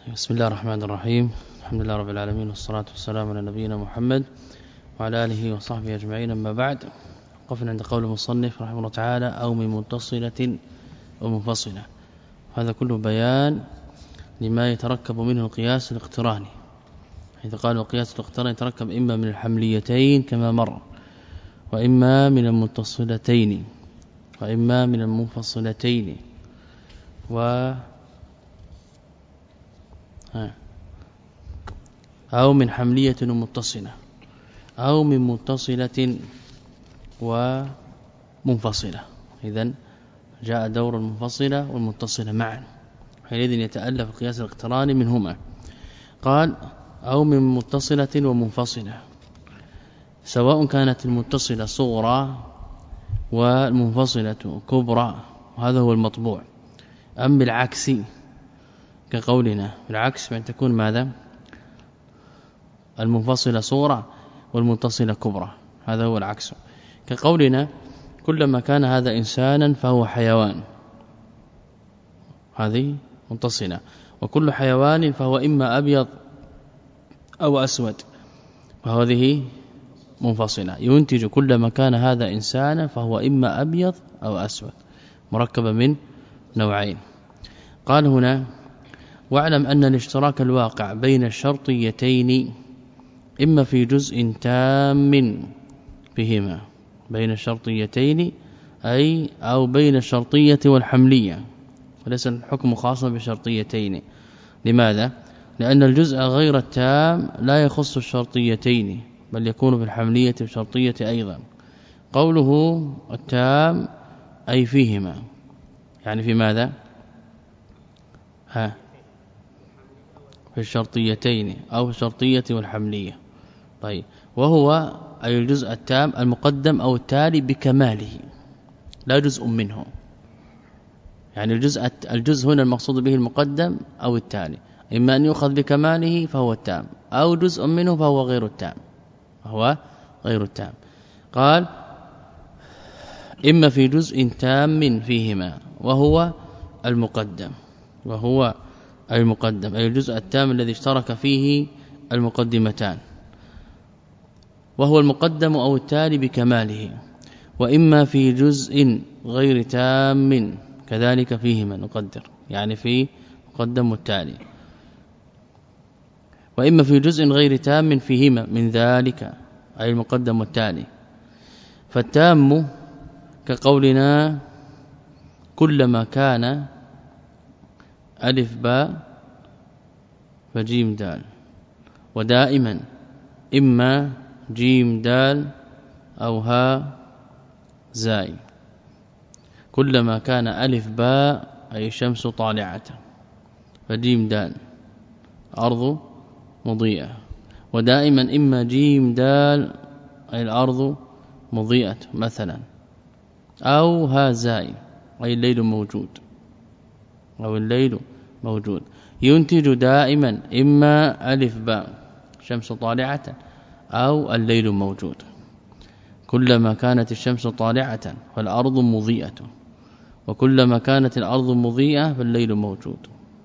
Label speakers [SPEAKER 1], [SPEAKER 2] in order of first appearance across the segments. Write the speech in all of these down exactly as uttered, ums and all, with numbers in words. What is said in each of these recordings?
[SPEAKER 1] بسم الله الرحمن الرحيم. الحمد لله رب العالمين، والصلاة والسلام على نبينا محمد وعلى آله وصحبه أجمعين. أما بعد، وقفنا عند قول المصنف رحمه الله تعالى: أو من متصلة ومنفصلة. هذا كله بيان لما يتركب منه القياس الاقتراني، حيث قال القياس الاقتراني يتركب إما من الحمليتين كما مر، وإما من المتصلتين، وإما من المنفصلتين، و أو من حملية ومتصلة، أو من متصلة ومنفصلة. إذن جاء دور المنفصلة والمتصلة معا، حينئذ يتألف القياس الاقتراني منهما. قال: أو من متصلة ومنفصلة، سواء كانت المتصلة صغرى والمنفصلة كبرى، وهذا هو المطبوع، أم بالعكس كقولنا بالعكس بأن تكون ماذا؟ المنفصلة صغرى والمتصلة كبرى، هذا هو العكس. كقولنا: كلما كان هذا إنسانا فهو حيوان، هذه متصلة. وكل حيوان فهو إما أبيض أو أسود، وهذه منفصلة. ينتج كلما كان هذا إنسانا فهو إما أبيض أو أسود، مركبة من نوعين. قال هنا: واعلم أن الاشتراك الواقع بين الشرطيتين إما في جزء تام بهما، بين الشرطيتين أي أو بين الشرطية والحملية، وليس الحكم خاصا بالشرطيتين. لماذا؟ لأن الجزء غير التام لا يخص الشرطيتين، بل يكون في الحملية والشرطية أيضا. قوله التام أي فيهما، يعني في ماذا؟ ها في الشرطيتين أو الشرطية والحملية. طيب، وهو أي الجزء التام المقدم أو التالي بكماله، لا جزء منه. يعني الجزء الجزء هنا المقصود به المقدم أو التالي، إما أن يؤخذ بكماله فهو التام، أو جزء منه فهو غير التام، فهو غير التام. قال: إما في جزء تام فيهما، وهو المقدم، وهو المقدم أي الجزء التام الذي اشترك فيه المقدمتان، وهو المقدم أو التالي بكماله. وإما في جزء غير تام كذلك فيهما، نقدر يعني في مقدم والتالي. وإما في جزء غير تام فيهما من ذلك أي المقدم والتالي. فالتام كقولنا: كلما كان ألف باء فجيم دال، ودائما إما جيم دال أو ها زاي. كلما كان ألف باء أي شمس طالعة، فجيم دال أرض مضيئة، ودائما إما جيم دال أي الأرض مضيئة مثلا، أو ها زاي أي الليل موجود، أو الليل موجود. ينتج دائما إما ألف باء شمس طالعة أو الليل موجود. كلما كانت الشمس طالعة فالأرض مضيئة، وكلما كانت الأرض مضيئة فالليل موجود.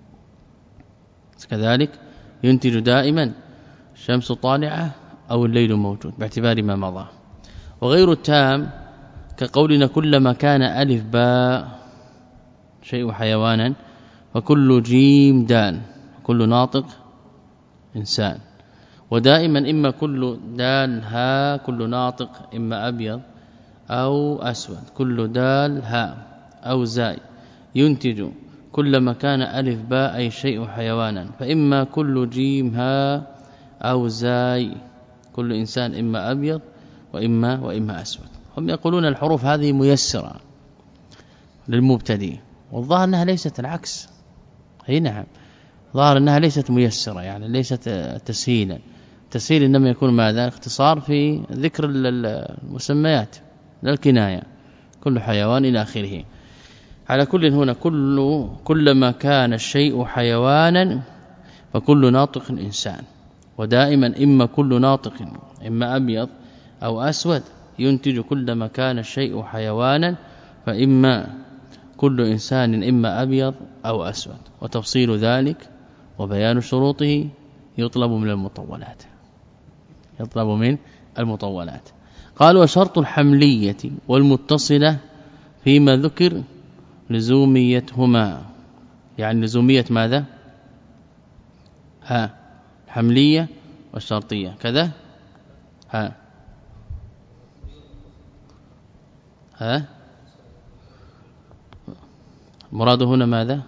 [SPEAKER 1] كذلك ينتج دائما الشمس طالعة أو الليل موجود باعتبار ما مضى. وغير التام كقولنا: كلما كان ألف باء شيء حيوانا، وكل جيم دال كل ناطق إنسان، ودائما إما كل دال ها كل ناطق إما أبيض أو أسود، كل دال ها أو زاي. ينتج كلما كان ألف باء أي شيء حيوانا، فإما كل جيم ها أو زاي، كل إنسان إما أبيض وإما وإما أسود. هم يقولون الحروف هذه ميسرة للمبتدئ، والظاهر أنها ليست العكس. أي نعم، ظاهر أنها ليست ميسرة، يعني ليست تسهيلا. التسهيل إنما يكون ماذا؟ اختصار في ذكر المسميات للكناية، كل حيوان إلى آخره. على كل هنا كل كلما كان الشيء حيوانا فكل ناطق إنسان، ودائما إما كل ناطق إما أبيض أو أسود. ينتج كلما كان الشيء حيوانا فإما كل إنسان إما أبيض أو أسود. وتفصيل ذلك وبيان شروطه يطلب من المطولات يطلب من المطولات. قال وشرط الحملية والمتصلة فيما ذكر لزوميتهما، يعني لزومية ماذا؟ ها الحملية والشرطية كذا. ها ها مراد هنا ماذا؟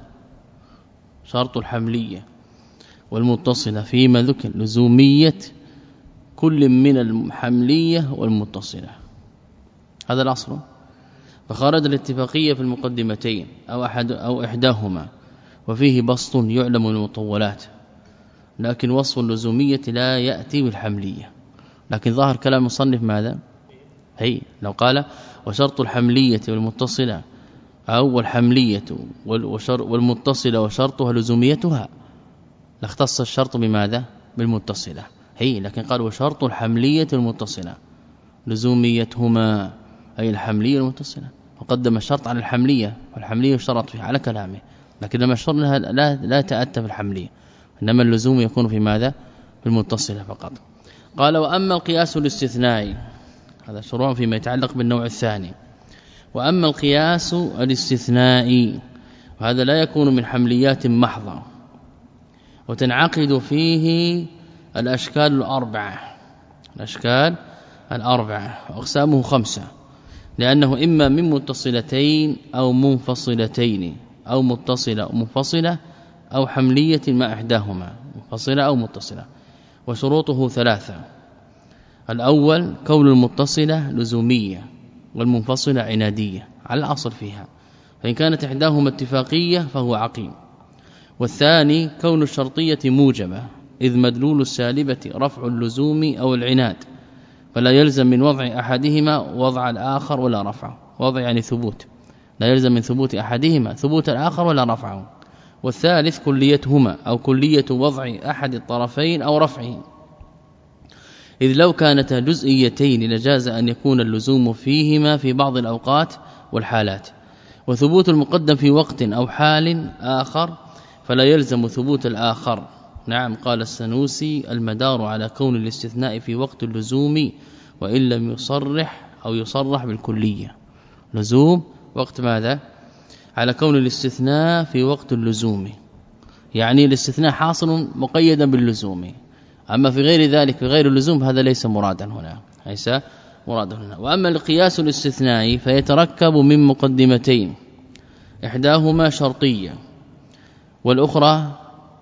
[SPEAKER 1] شرط الحملية والمتصلة فيما ذكر لزومية كل من الحملية والمتصلة، هذا الأصل. فخرج الاتفاقية في المقدمتين أو أحد أو إحداهما، وفيه بسط يعلم المطولات، لكن وصف اللزومية لا يأتي بالحملية. لكن ظاهر كلام المصنف ماذا؟ هي لو قال وشرط الحملية والمتصلة أو الحملية والمتصلة وشرطها لزوميتها، لاختص الشرط بماذا؟ بالمتصلة هي. لكن قال وشرط الحملية والمتصلة لزوميتهما، أي الحملية والمتصلة، وقدم الشرط على الحملية، والحملية اشترط فيها على كلامه، لكن لما الشرط لا لا تأتى في الحملية، إنما اللزوم يكون في ماذا؟ بالمتصلة فقط. قال وأما القياس الاستثنائي، هذا شروع فيما يتعلق بالنوع الثاني. وأما القياس الاستثنائي، وهذا لا يكون من حمليات محضة، وتنعقد فيه الأشكال الأربعة، الأشكال الأربعة أقسامه خمسة، لأنه إما من متصلتين أو منفصلتين أو متصلة ومنفصلة أو حملية مع إحداهما، منفصلة أو متصلة. وشروطه ثلاثة: الأول كون المتصلة لزومية والمنفصلة عنادية على الأصل فيها، فإن كانت إحداهما اتفاقية فهو عقيم. والثاني كون الشرطية موجبة، إذ مدلول السالبة رفع اللزوم أو العناد، فلا يلزم من وضع أحدهما وضع الآخر ولا رفعه، وضع يعني ثبوت، لا يلزم من ثبوت أحدهما ثبوت الآخر ولا رفعه. والثالث كليتهما أو كلية وضع أحد الطرفين أو رفعه، إذ لو كانتا جزئيتين لجاز أن يكون اللزوم فيهما في بعض الأوقات والحالات. وثبوت المقدم في وقت أو حال آخر فلا يلزم ثبوت الآخر. نعم قال السنوسي المدار على كون الاستثناء في وقت اللزوم وإن لم يصرح أو يصرح بالكلية. لزوم وقت ماذا؟ على كون الاستثناء في وقت اللزوم، يعني الاستثناء حاصل مقيدا باللزوم، أما في غير ذلك في غير اللزوم هذا ليس مرادا هنا، ليس مرادا هنا. وأما القياس الاستثنائي فيتركب من مقدمتين، إحداهما شرطية والأخرى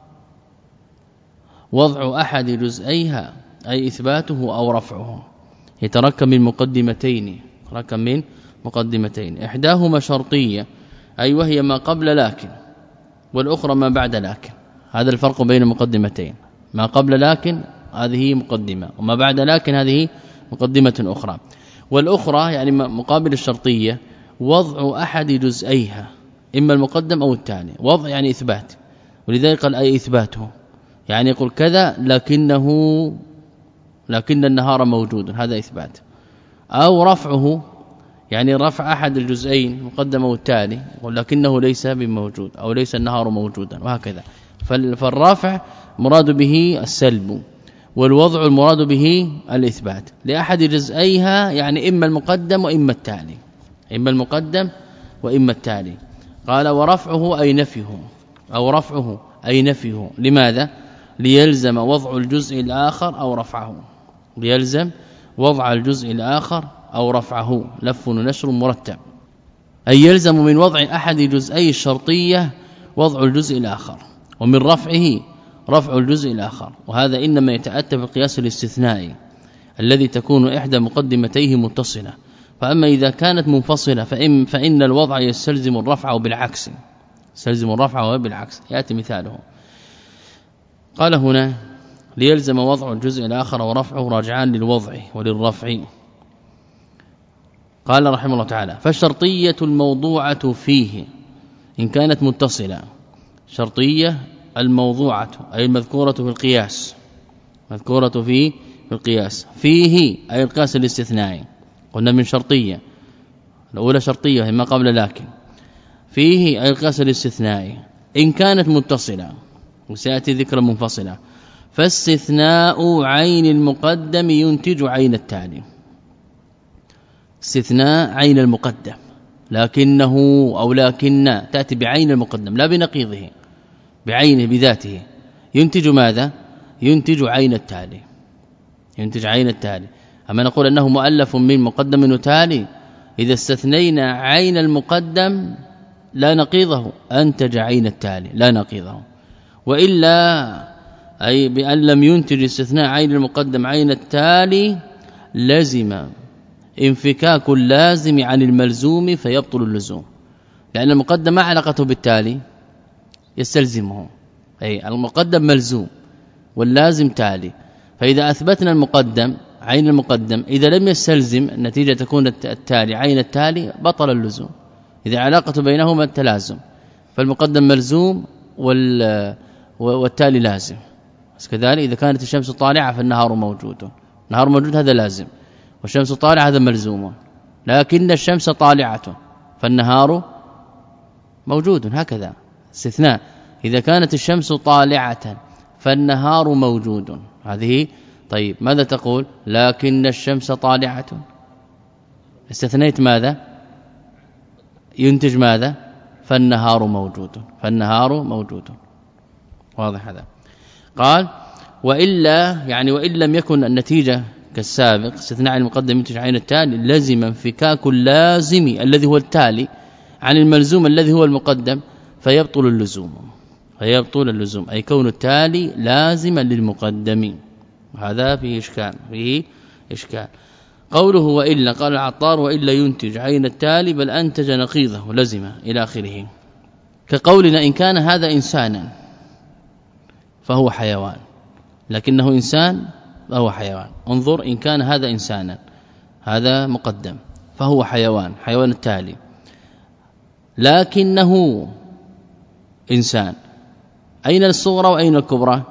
[SPEAKER 1] وضع أحد جزئيها أي إثباته أو رفعه. يتركب من مقدمتين، يتركب من مقدمتين، إحداهما شرطية أي وهي ما قبل لكن، والأخرى ما بعد لكن. هذا الفرق بين المقدمتين، ما قبل لكن هذه مقدمة، وما بعد لكن هذه مقدمة أخرى. والأخرى يعني مقابل الشرطية وضع أحد جزئيها، إما المقدم أو الثاني. وضع يعني إثبات، ولذلك قال أي إثباته، يعني يقول كذا لكنه لكن النهار موجود، هذا إثبات. أو رفعه يعني رفع أحد الجزئين مقدم والثاني ولكنه ليس بموجود أو ليس النهار موجودا، وهكذا. فالرافع مراد به السلب، والوضع المراد به الإثبات لأحد جزئيها، يعني إما المقدم وإما التالي، إما المقدم وإما التالي. قال ورفعه أي نفيه، أو رفعه أي نفيه. لماذا؟ ليلزم وضع الجزء الآخر أو رفعه، ليلزم وضع الجزء الآخر أو رفعه، لف ونشر مرتب. أي يلزم من وضع أحد جزئي الشرطية وضع الجزء الآخر، ومن رفعه رفع الجزء الآخر. وهذا إنما يتأتى في القياس الاستثنائي الذي تكون إحدى مقدمتيه متصلة. فأما إذا كانت منفصلة فإن, فإن الوضع يستلزم الرفع بالعكس، يستلزم الرفع بالعكس. يأتي مثاله، قال هنا ليلزم وضع الجزء الآخر ورفعه راجعان للوضع وللرفع. قال رحمه الله تعالى فالشرطية الموضوعة فيه إن كانت متصلة، شرطية الموضوعة أي المذكورة في القياس، مذكورة في القياس فيه أي القياس الاستثنائي. قلنا من شرطية، الأولى شرطية هي ما قبل لكن، فيه أي القياس الاستثنائي إن كانت متصلة. وسياتي ذكر منفصلا. فاستثناء عين المقدم ينتج عين التالي. استثناء عين المقدم لكنه أو لكن تأتي بعين المقدم لا بنقيضه، بعينه بذاته، ينتج ماذا؟ ينتج عين التالي، ينتج عين التالي. أما نقول أنه مؤلف من مقدم وتالي، إذا استثنينا عين المقدم لا نقيضه أنتج عين التالي لا نقيضه. وإلا أي بأن لم ينتج استثناء عين المقدم عين التالي لزم انفكاك اللازم عن الملزوم فيبطل اللزوم، لأن المقدم ما علاقته بالتالي يستلزمه، أي المقدم ملزوم واللازم تالي. فإذا أثبتنا المقدم عين المقدم إذا لم يستلزم النتيجة تكون التالي عين التالي بطل اللزوم، إذا علاقة بينهما التلازم، فالمقدم ملزوم والتالي لازم. كذلك إذا كانت الشمس طالعة فالنهار موجود، النهار موجود هذا لازم، والشمس طالعة هذا ملزوم، لكن الشمس طالعة فالنهار موجود، هكذا استثناء. إذا كانت الشمس طالعة فالنهار موجود، هذه طيب. ماذا تقول؟ لكن الشمس طالعة، استثنيت ماذا؟ ينتج ماذا؟ فالنهار موجود، فالنهار موجود، واضح هذا. قال وإلا يعني وإن لم يكن النتيجة كالسابق استثناء المقدم ينتج عين التالي لزم انفكاك اللازم الذي هو التالي عن الملزوم الذي هو المقدم فيبطل اللزوم، فيبطل اللزوم أي كون التالي لازما للمقدم. هذا فيه إشكال، فيه إشكال. قوله وإلا قال العطار وإلا ينتج عين التالي بل أنتج نقيضه لزم إلى آخره. كقولنا إن كان هذا إنسانا فهو حيوان، لكنه إنسان فهو حيوان. انظر إن كان هذا إنسانا، هذا مقدم فهو حيوان، حيوان التالي، لكنه إنسان. أين الصغرى وأين الكبرى؟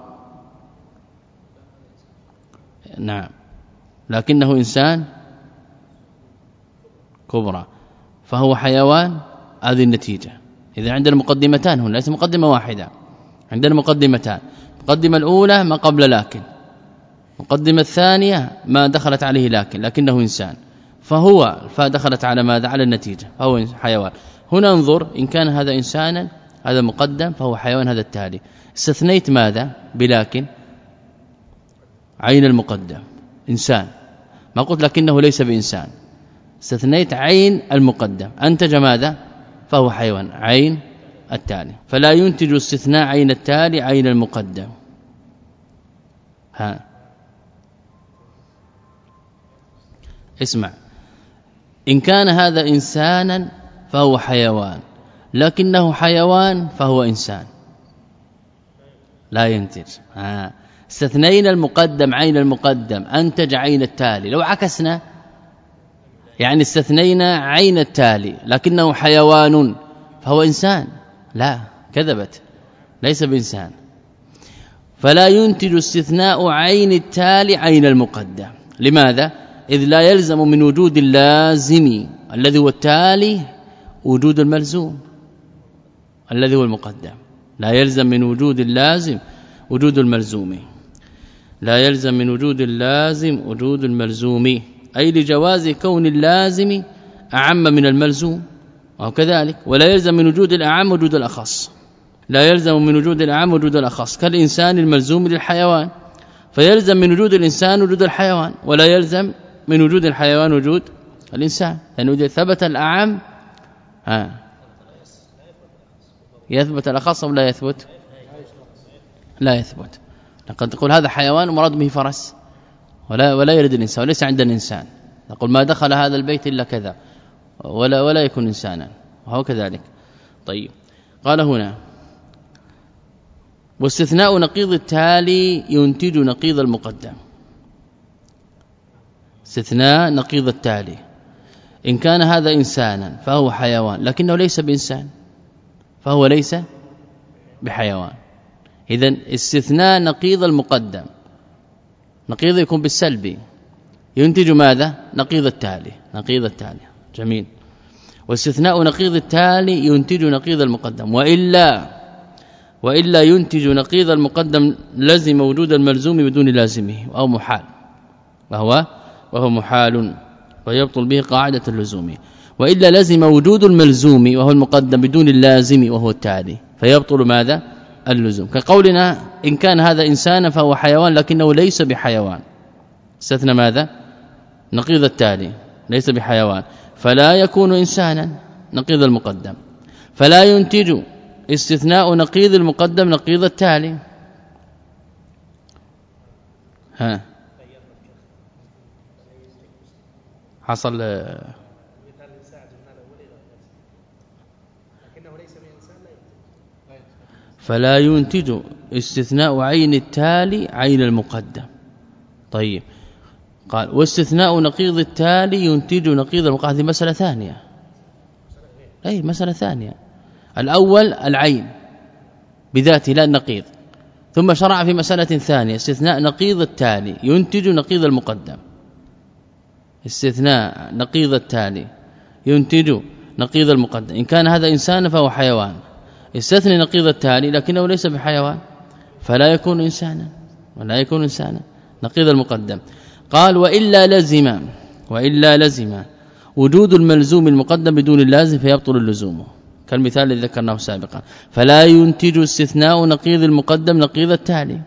[SPEAKER 1] نعم، لكنه إنسان كبرى فهو حيوان، هذه النتيجة. إذا عندنا مقدمتان هنا، ليس مقدمة واحدة، عندنا مقدمتان. المقدمة الأولى ما قبل لكن، المقدمة الثانية ما دخلت عليه لكن، لكنه إنسان فهو فدخلت على ماذا؟ على النتيجة، فهو حيوان. هنا انظر إن كان هذا إنسانا هذا مقدم فهو حيوان هذا التالي، استثنيت ماذا؟ بلكن عين المقدم إنسان، ما قلت لكنه ليس بإنسان، استثنيت عين المقدم أنتج ماذا؟ فهو حيوان عين التالي. فلا ينتج استثناء عين التالي عين المقدم. ها اسمع، إن كان هذا إنسانا فهو حيوان، لكنه حيوان فهو إنسان، لا ينتج. ها استثنينا المقدم عين المقدم أنتج عين التالي. لو عكسنا يعني استثنينا عين التالي لكنه حيوان فهو إنسان، لا كذبت، ليس بإنسان. فلا ينتج استثناء عين التالي عين المقدم. لماذا؟ إذ لا يلزم من وجود اللازم الذي هو التالي وجود الملزوم الذي هو المقدم، لا يلزم من وجود اللازم وجود الملزوم، لا يلزم من وجود اللازم وجود الملزوم، أي لجواز كون اللازم أعم من الملزوم، وكذلك ولا يلزم من وجود الأعم وجود الأخص، لا يلزم من وجود الأعم وجود الأخص، كالإنسان الملزوم للحيوان، فيلزم من وجود الإنسان وجود الحيوان، ولا يلزم من وجود الحيوان وجود الإنسان، لأنه إذا ثبت الأعم ها يثبت الأخص أو لا يثبت؟ لا يثبت. لقد تقول هذا حيوان ومراد به فرس، ولا ولا يرد الإنسان وليس عند الإنسان، نقول ما دخل هذا البيت إلا كذا، ولا ولا يكون إنسانا، وهو كذلك. طيب قال هنا واستثناء نقيض التالي ينتج نقيض المقدم. استثناء نقيض التالي إن كان هذا إنسانا فهو حيوان، لكنه ليس بإنسان فهو ليس بحيوان. إذن استثناء نقيض المقدم، نقيض يكون بالسلب، ينتج ماذا؟ نقيض التالي، نقيض التالي. جميل. واستثناء نقيض التالي ينتج نقيض المقدم. وإلا وإلا ينتج نقيض المقدم لزم وجود الملزوم بدون لازمه أو محال وهو وهو محال ويبطل به قاعدة اللزوم. وإلا لزم وجود الملزوم وهو المقدم بدون اللازم وهو التالي فيبطل ماذا اللزوم. كقولنا إن كان هذا إنسانا فهو حيوان لكنه ليس بحيوان استثنى ماذا نقيض التالي ليس بحيوان فلا يكون إنسانا نقيض المقدم فلا ينتج استثناء نقيض المقدم نقيض التالي. ها حصل فلا ينتج استثناء عين التالي عين المقدم. طيب قال واستثناء نقيض التالي ينتج نقيض المقدم. هذه مسألة ثانية أي مسألة ثانية. الأول العين بذاته لا النقيض ثم شرع في مسألة ثانية استثناء نقيض التالي ينتج نقيض المقدم. استثناء نقيض التالي ينتج نقيض المقدم. إن كان هذا إنسان فهو حيوان استثنى نقيض التالي لكنه ليس بحيوان فلا يكون إنسانا ولا يكون إنسانا نقيض المقدم. قال وإلا لزم وإلا لزم وجود الملزوم المقدم بدون اللازم فيبطل اللزوم كالمثال الذي ذكرناه سابقا. فلا ينتج استثناء نقيض المقدم نقيض التالي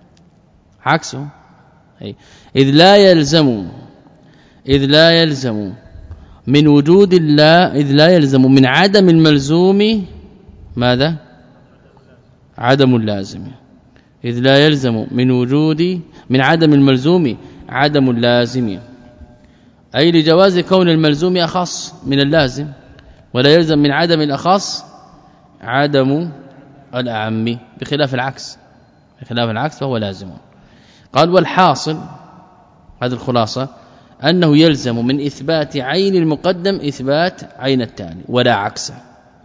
[SPEAKER 1] عكسه أي إذ لا يلزم إذ لا يلزم من وجود الله إذ لا يلزم من عدم الملزوم ماذا عدم اللازم. إذ لا يلزم من وجود من عدم الملزوم عدم اللازم أي لجواز كون الملزوم أخص من اللازم ولا يلزم من عدم الأخص عدم الأعم بخلاف العكس بخلاف العكس فهو لازم. قال والحاصل هذه الخلاصة أنه يلزم من إثبات عين المقدم إثبات عين التالي ولا عكسه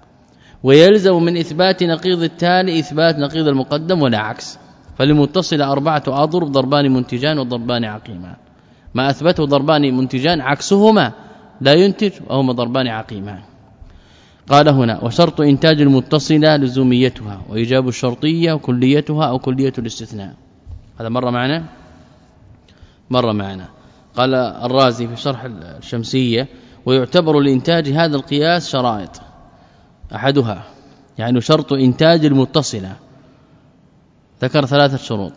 [SPEAKER 1] ويلزم من إثبات نقيض التالي إثبات نقيض المقدم ولا عكس. فللمتصل أربعة أضرب ضربان منتجان وضربان عقيمان ما أثبته ضربان منتجان عكسهما لا ينتج وهما ضربان عقيمان. قال هنا وشرط إنتاج المتصلة لزوميتها وإيجاب الشرطية وكليتها أو كلية الاستثناء. هذا مرة معنا مرة معنا. قال الرازي في شرح الشمسية ويعتبر لإنتاج هذا القياس شرائط أحدها يعني شرط إنتاج المتصلة ذكر ثلاثة شروط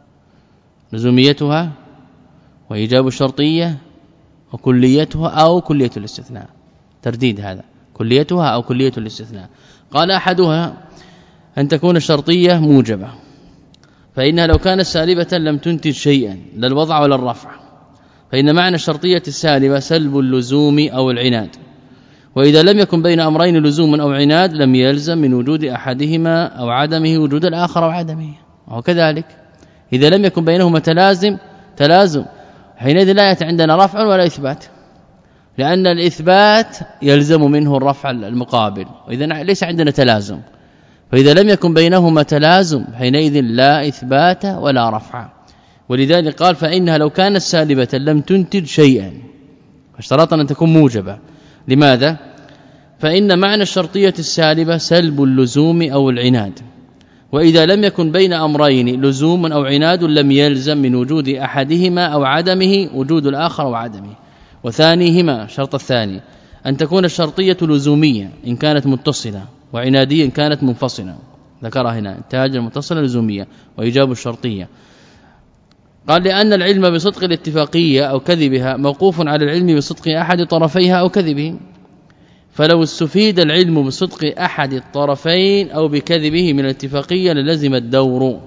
[SPEAKER 1] لزوميتها وإيجاب الشرطية وكليتها أو كلية الاستثناء ترديد هذا كليتها أو كلية الاستثناء. قال أحدها أن تكون الشرطية موجبة فإنها لو كانت سالبة لم تنتج شيئا لا الوضع ولا الرفع فإن معنى الشرطية السالبة سلب اللزوم أو العناد. وإذا لم يكن بين أمرين لزوم أو عناد لم يلزم من وجود أحدهما أو عدمه وجود الآخر أو عدمه. وكذلك إذا لم يكن بينهما تلازم تلازم حينئذ لا يأتي عندنا رفع ولا إثبات لأن الإثبات يلزم منه الرفع المقابل وإذا ليس عندنا تلازم. فإذا لم يكن بينهما تلازم حينئذ لا إثبات ولا رفع. ولذلك قال فإنها لو كانت سالبة لم تنتج شيئا فاشترط أن تكون موجبة. لماذا؟ فإن معنى الشرطية السالبة سلب اللزوم أو العناد وإذا لم يكن بين أمرين لزوم أو عناد لم يلزم من وجود أحدهما أو عدمه وجود الآخر أو عدمه. وثانيهما شرط الثاني أن تكون الشرطية لزومية إن كانت متصلة وعنادية إن كانت منفصلة ذكرها هنا انتاج المتصلة لزومية وإيجاب الشرطية. قال لأن العلم بصدق الاتفاقية أو كذبها موقوف على العلم بصدق أحد طرفيها أو كذبه فلو استفيد العلم بصدق أحد الطرفين أو بكذبه من الاتفاقية للزم الدور.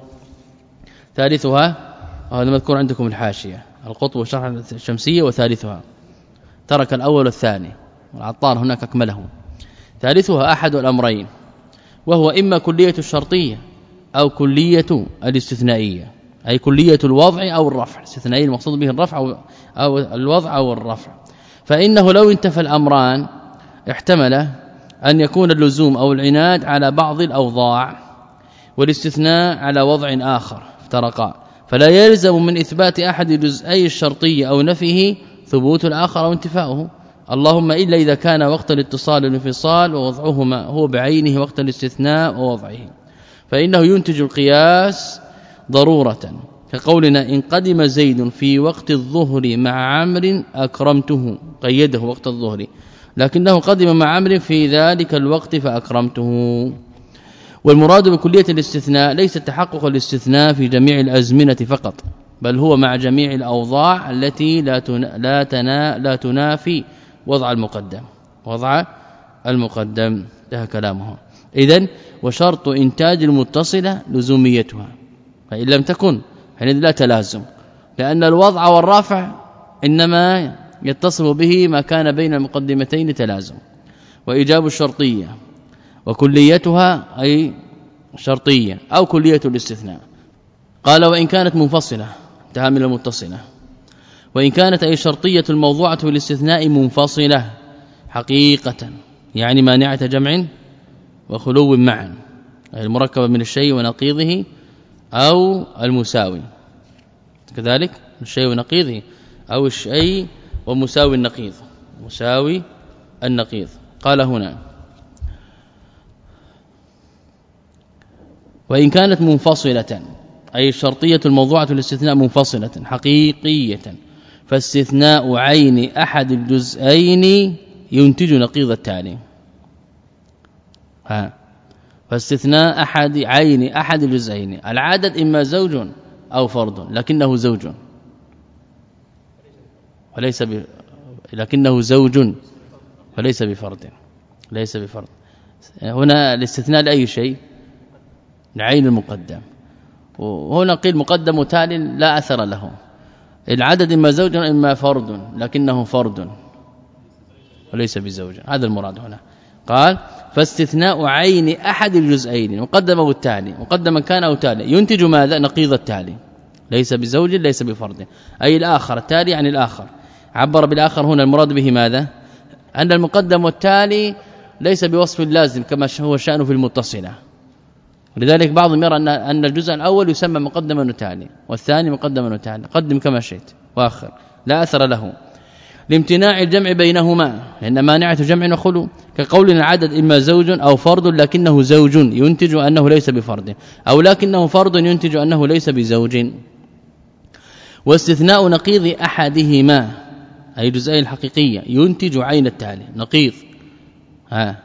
[SPEAKER 1] ثالثها وهذا مذكور عندكم الحاشية القطب وشرح الشمسية وثالثها ترك الأول والثاني والعطار هناك أكمله. ثالثها أحد الأمرين وهو إما كلية الشرطية أو كلية الاستثنائية أي كلية الوضع أو الرفع. الاستثنائي المقصود به الرفع أو الوضع أو الرفع. فإنه لو انتفى الأمران احتمل أن يكون اللزوم أو العناد على بعض الأوضاع والاستثناء على وضع آخر افترقا فلا يلزم من إثبات أحد جزئي الشرطية أو نفيه ثبوت الآخر أو انتفاؤه اللهم إلا إذا كان وقت الاتصال والانفصال ووضعهما هو بعينه وقت الاستثناء ووضعه. فإنه ينتج القياس ضرورة، كقولنا إن قدم زيد في وقت الظهر مع عمرو أكرمته، قيده وقت الظهر، لكنه قدم مع عمرو في ذلك الوقت فأكرمته. والمراد بكلية الاستثناء ليس تحقق الاستثناء في جميع الأزمنة فقط، بل هو مع جميع الأوضاع التي لا لا تنا لا تنافي وضع المقدم وضع المقدم. ده كلامه. إذن وشرط إنتاج المتصلة لزوميتها، فإن لم تكن حينئذ لا تلازم، لأن الوضع والرافع إنما يتصل به ما كان بين المقدمتين تلازم. وإيجاب الشرطية وكليتها أي شرطية أو كلية الاستثناء. قال وإن كانت منفصلة انتهى من المتصلة، وإن كانت أي شرطية الموضوعة في الاستثناء منفصلة حقيقة، يعني مانعة جمع وخلو معا، أي المركبة من الشيء ونقيضه أو المساوي، كذلك الشيء ونقيضه أو الشيء ومساوي النقيض، مساوي النقيض. قال هنا وإن كانت منفصلة أي الشرطية الموضوعة للاستثناء منفصلة حقيقية، فاستثناء عين أحد الجزئين ينتج نقيض التالي. ها فاستثناء أحد عين أحد الجزئين، العدد إما زوج أو فرد، لكنه زوج وليس ب... لكنه زوج وليس بفرد، ليس بفرد. هنا الاستثناء لأي شيء؟ لعين المقدم، وهنا قيل مقدم تالي لا أثر له. العدد إما زوج إما فرد، لكنه فرد وليس بزوج، هذا المراد هنا. قال فاستثناء عين أحد الجزئين مقدم او التالي، مقدما كان او تالي، ينتج ماذا؟ نقيض التالي، ليس بزوج ليس بفرد، أي الآخر التالي عن الآخر. عبر بالآخر هنا المراد به ماذا؟ أن المقدم والتالي ليس بوصف لازم كما هو شأنه في المتصلة، ولذلك بعضهم يرى أن ان الجزء الأول يسمى مقدما وتالي والثاني مقدما وتالي، قدم كما شئت واخر لا أثر له، لامتناع الجمع بينهما، لأن مانعة جمع وخلو، كقولنا العدد إما زوج أو فرد لكنه زوج ينتج أنه ليس بفرد، أو لكنه فرد ينتج أنه ليس بزوج. واستثناء نقيض أحدهما أي جزئين الحقيقية ينتج عين التالي، نقيض ها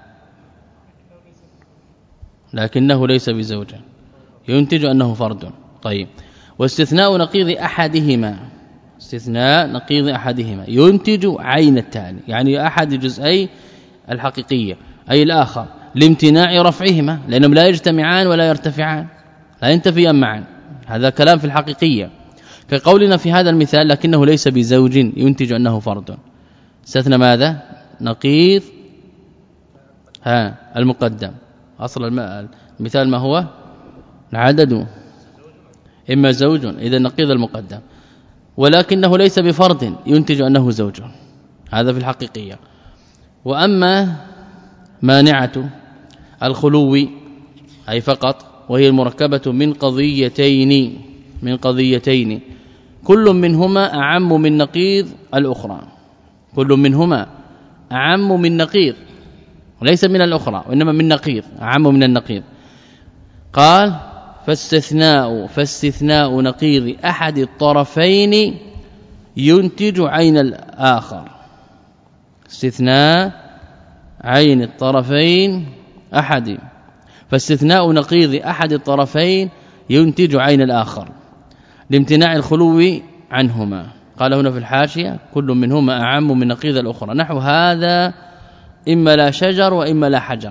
[SPEAKER 1] لكنه ليس بزوج ينتج أنه فرد. طيب واستثناء نقيض أحدهما، استثناء نقيض أحدهما ينتج عين التالي، يعني أحد الجزئي الحقيقية أي الآخر، لامتناع رفعهما لأنهم لا يجتمعان ولا يرتفعان، لا ينتفيان معا، هذا كلام في الحقيقية. كقولنا في هذا المثال لكنه ليس بزوج ينتج أنه فرد، استثنى ماذا؟ نقيض ها المقدم. أصل المثال ما هو؟ العدد إما زوج، إذا نقيض المقدم، ولكنه ليس بفرد ينتج أنه زوج، هذا في الحقيقية. وأما مانعة الخلو أي فقط، وهي المركبة من قضيتين من قضيتين كل منهما أعم من نقيض الأخرى، كل منهما أعم من نقيض وليس من الأخرى وإنما من نقيض، أعم من النقيض. قال فاستثناء فاستثناء نقيض أحد الطرفين ينتج عين الآخر، استثناء عين الطرفين أحد فاستثناء نقيض أحد الطرفين ينتج عين الآخر لامتناع الخلو عنهما. قال هنا في الحاشية كل منهما أعم من نقيض الأخرى، نحو هذا إما لا شجر وإما لا حجر،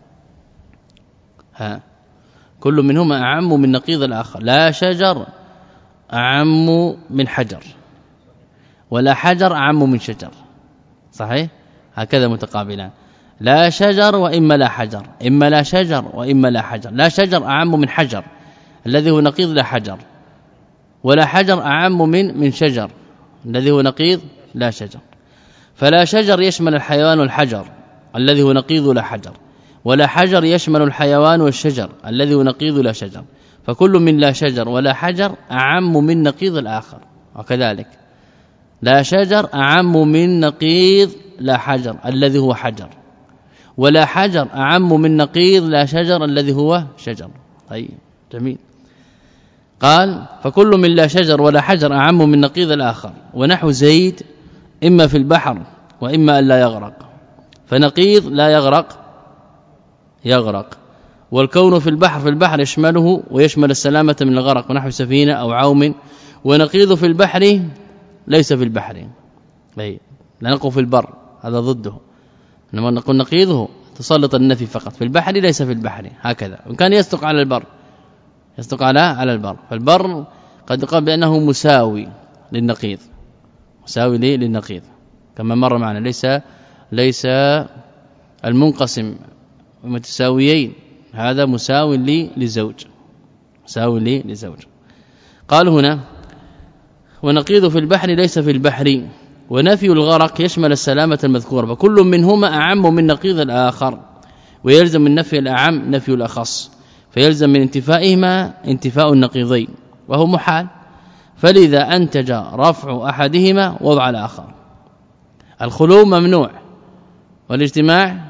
[SPEAKER 1] ها كل منهما أعم من نقيض الآخر، لا شجر أعم من حجر ولا حجر أعم من شجر، صحيح؟ هكذا متقابلان، لا شجر وإما لا حجر، إما لا شجر وإما لا حجر، لا شجر أعم من حجر الذي هو نقيض لا حجر، ولا حجر أعم من من شجر الذي هو نقيض لا شجر. فلا شجر يشمل الحيوان والحجر الذي هو نقيض لا حجر، ولا حجر يشمل الحيوان والشجر الذي هو نقيض لا شجر، فكل من لا شجر ولا حجر أعم من نقيض الآخر. وكذلك لا شجر أعم من نقيض لا حجر الذي هو حجر، ولا حجر أعم من نقيض لا شجر الذي هو شجر، طيب جميل. قال فكل من لا شجر ولا حجر أعم من نقيض الآخر، ونحو زيد إما في البحر وإما أن لا يغرق، فنقيض لا يغرق يغرق، والكون في البحر في البحر يشمله ويشمل السلامة من الغرق، ونحو سفينة أو عوم، ونقيض في البحر ليس في البحر، لا نقول في البر هذا ضده، لما نقول نقيضه تسلط النفي فقط، في البحر ليس في البحر هكذا، وإن كان يصدق على البر يصدق على على البر، فالبر قد قال بأنه مساوي للنقيض، مساوي للنقيض كما مر معنا، ليس ليس المنقسم متساويين، هذا مساوي لي لزوج مساوي لي لزوج. قال هنا ونقيض في البحر ليس في البحر، ونفي الغرق يشمل السلامة المذكورة، فكل منهما أعم من نقيض الآخر، ويلزم من نفي الأعم نفي الأخص، فيلزم من انتفائهما انتفاء النقيضين وهو محال، فلذا أنتج رفع أحدهما وضع الآخر. الخلو ممنوع والاجتماع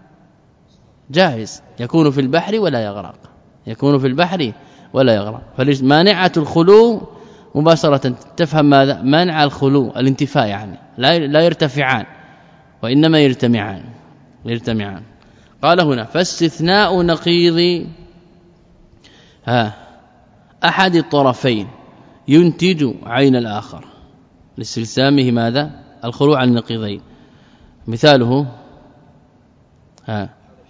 [SPEAKER 1] جائز، يكون في البحر ولا يغرق، يكون في البحر ولا يغرق، فمانعة الخلو مباشرة تفهم ماذا؟ منع الخلو الانتفاء، يعني لا لا يرتفعان وإنما يرتمعان يرتمعان. قال هنا فاستثناء نقيض ها أحد الطرفين ينتج عين الآخر لاستلزامه ماذا؟ الخلو عن النقيضين. مثاله ها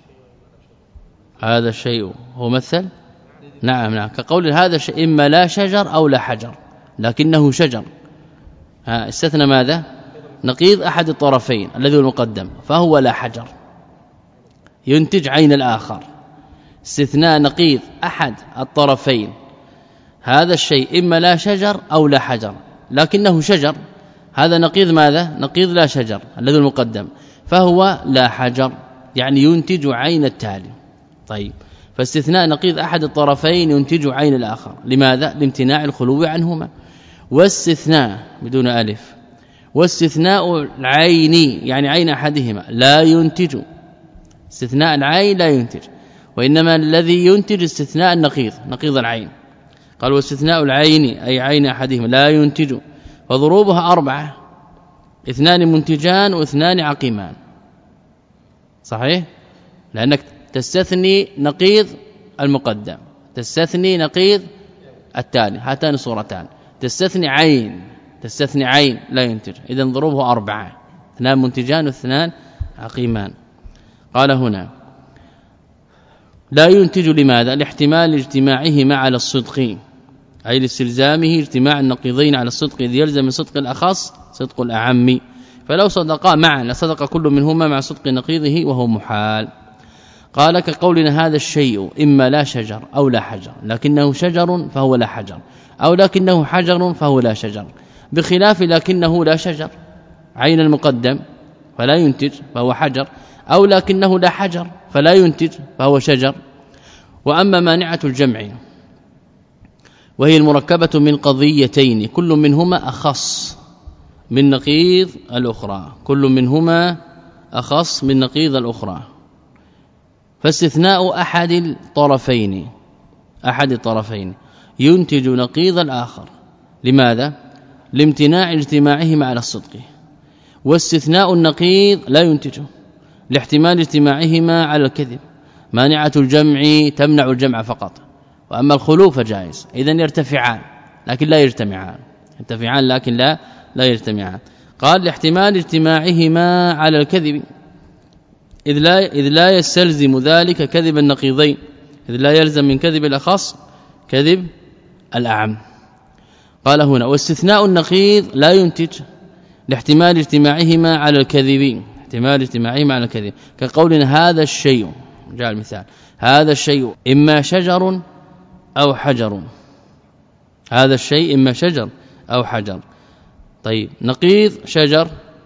[SPEAKER 1] هذا الشيء هو مثل نعم نعم كقول هذا الشيء إما لا شجر أو لا حجر لكنه شجر، ها استثنى ماذا؟ نقيض أحد الطرفين الذي هو المقدم، فهو لا حجر ينتج عين الآخر. استثناء نقيض أحد الطرفين، هذا الشيء إما لا شجر أو لا حجر لكنه شجر، هذا نقيض ماذا؟ نقيض لا شجر الذي المقدم، فهو لا حجر يعني ينتج عين التالي. طيب فاستثناء نقيض أحد الطرفين ينتج عين الآخر، لماذا؟ لامتناع الخلو عنهما. واستثناء بدون ألف، واستثناء العين يعني عين أحدهما لا ينتج، استثناء العين لا ينتج، وإنما الذي ينتج استثناء النقيض نقيض العين. قال واستثناء العين أي عين أحدهما لا ينتج، وضروبها أربعة، اثنان منتجان واثنان عقيمان، صحيح؟ لأنك تستثني نقيض المقدم، تستثني نقيض التالي، هاتان صورتان، تستثني عين تستثني عين لا ينتج، إذن ضروبه أربعة، اثنان منتجان واثنان عقيمان. قال هنا لا ينتج لماذا؟ لاحتمال اجتماعهما على الصدق، أي لاستلزامه اجتماع النقيضين على الصدق، إذ يلزم من صدق الأخص صدق الأعم، فلو صدقا معا لصدق كل منهما مع صدق نقيضه وهو محال. قال كقولنا هذا الشيء إما لا شجر أو لا حجر لكنه شجر فهو لا حجر، أو لكنه حجر فهو لا شجر، بخلاف لكنه لا شجر عين المقدم فلا ينتج فهو حجر، أو لكنه لا حجر فلا ينتج فهو شجر. وأما مانعة الجمع وهي المركبة من قضيتين كل منهما أخص من نقيض الأخرى، كل منهما أخص من نقيض الأخرى، فاستثناء أحد الطرفين أحد الطرفين ينتج نقيض الآخر، لماذا؟ لامتناع اجتماعهما على الصدق، واستثناء النقيض لا ينتجه لاحتمال اجتماعهما على الكذب. مانعة الجمع تمنع الجمع فقط، وأما الخلو فجائز، إذن يرتفعان لكن لا يجتمعان، يرتفعان لكن لا لا يجتمعان. قال لاحتمال اجتماعهما على الكذب، إذ لا إذ لا يستلزم ذلك كذب النقيضين، إذ لا يلزم من كذب الأخص كذب الأعم. قال هنا واستثناء النقيض لا ينتج لاحتمال اجتماعهما على الكذب، احتمال اجتماعهما على الكذب، كقولنا هذا الشيء، جاء المثال هذا الشيء إما شجر أو حجر، هذا الشيء إما شجر أو حجر. طيب نقيض شجر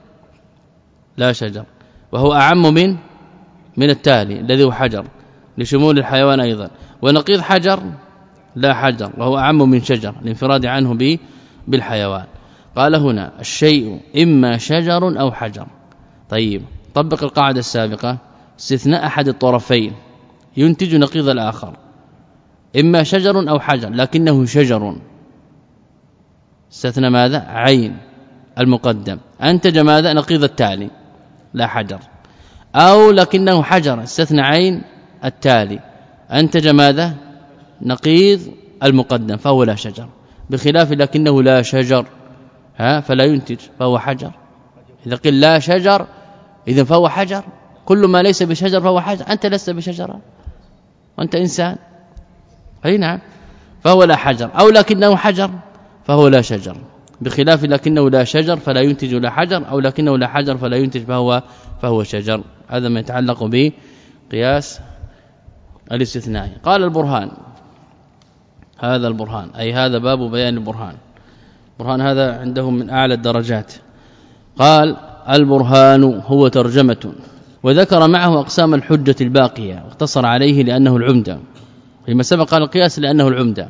[SPEAKER 1] لا شجر، وهو أعم من من التالي الذي هو حجر لشمول الحيوان أيضا، ونقيض حجر لا حجر وهو أعم من شجر الانفراد عنه به بالحيوان. قال هنا الشيء إما شجر أو حجر. طيب طبق القاعدة السابقة، استثناء أحد الطرفين ينتج نقيض الآخر، إما شجر أو حجر لكنه شجر استثنى ماذا عين المقدم أنتج ماذا نقيض التالي لا حجر أو لكنه حجر استثنى عين التالي أنتج ماذا نقيض المقدم فهو لا شجر بخلاف لكنه لا شجر ها فلا ينتج فهو حجر إذا قيل لا شجر إذا فهو حجر كل ما ليس بشجر فهو حجر أنت لست بشجرة وأنت إنسان أي نعم فهو لا حجر أو لكنه حجر فهو لا شجر بخلاف لكنه لا شجر فلا ينتج لا حجر أو لكنه لا حجر فلا ينتج فهو فهو شجر هذا ما يتعلق بقياس الاستثناء قال البرهان هذا البرهان أي هذا باب بيان البرهان برهان هذا عندهم من أعلى الدرجات قال البرهان هو ترجمة وذكر معه أقسام الحجة الباقية واختصر عليه لأنه العمدة فيما سبق قال القياس لأنه العمدة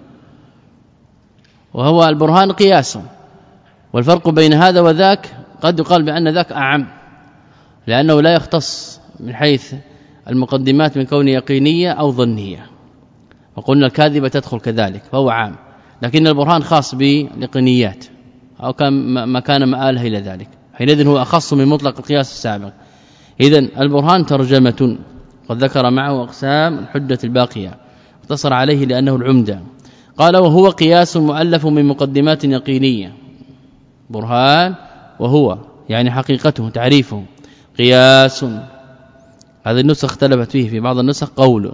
[SPEAKER 1] وهو البرهان قياس والفرق بين هذا وذاك قد يقال بأن ذاك أعم لأنه لا يختص من حيث المقدمات من كون يقينية أو ظنية وقلنا الكاذبة تدخل كذلك فهو عام لكن البرهان خاص باليقينيات أو كان ما كان مآلها إلى ذلك حينئذ هو أخص من مطلق القياس السابق إذن البرهان ترجمة قد ذكر معه أقسام الحجة الباقية اختصر عليه لأنه العمدة قال وهو قياس مؤلف من مقدمات يقينية برهان وهو يعني حقيقته تعريفه قياس هذه النسخ اختلفت فيه في بعض النسخ قول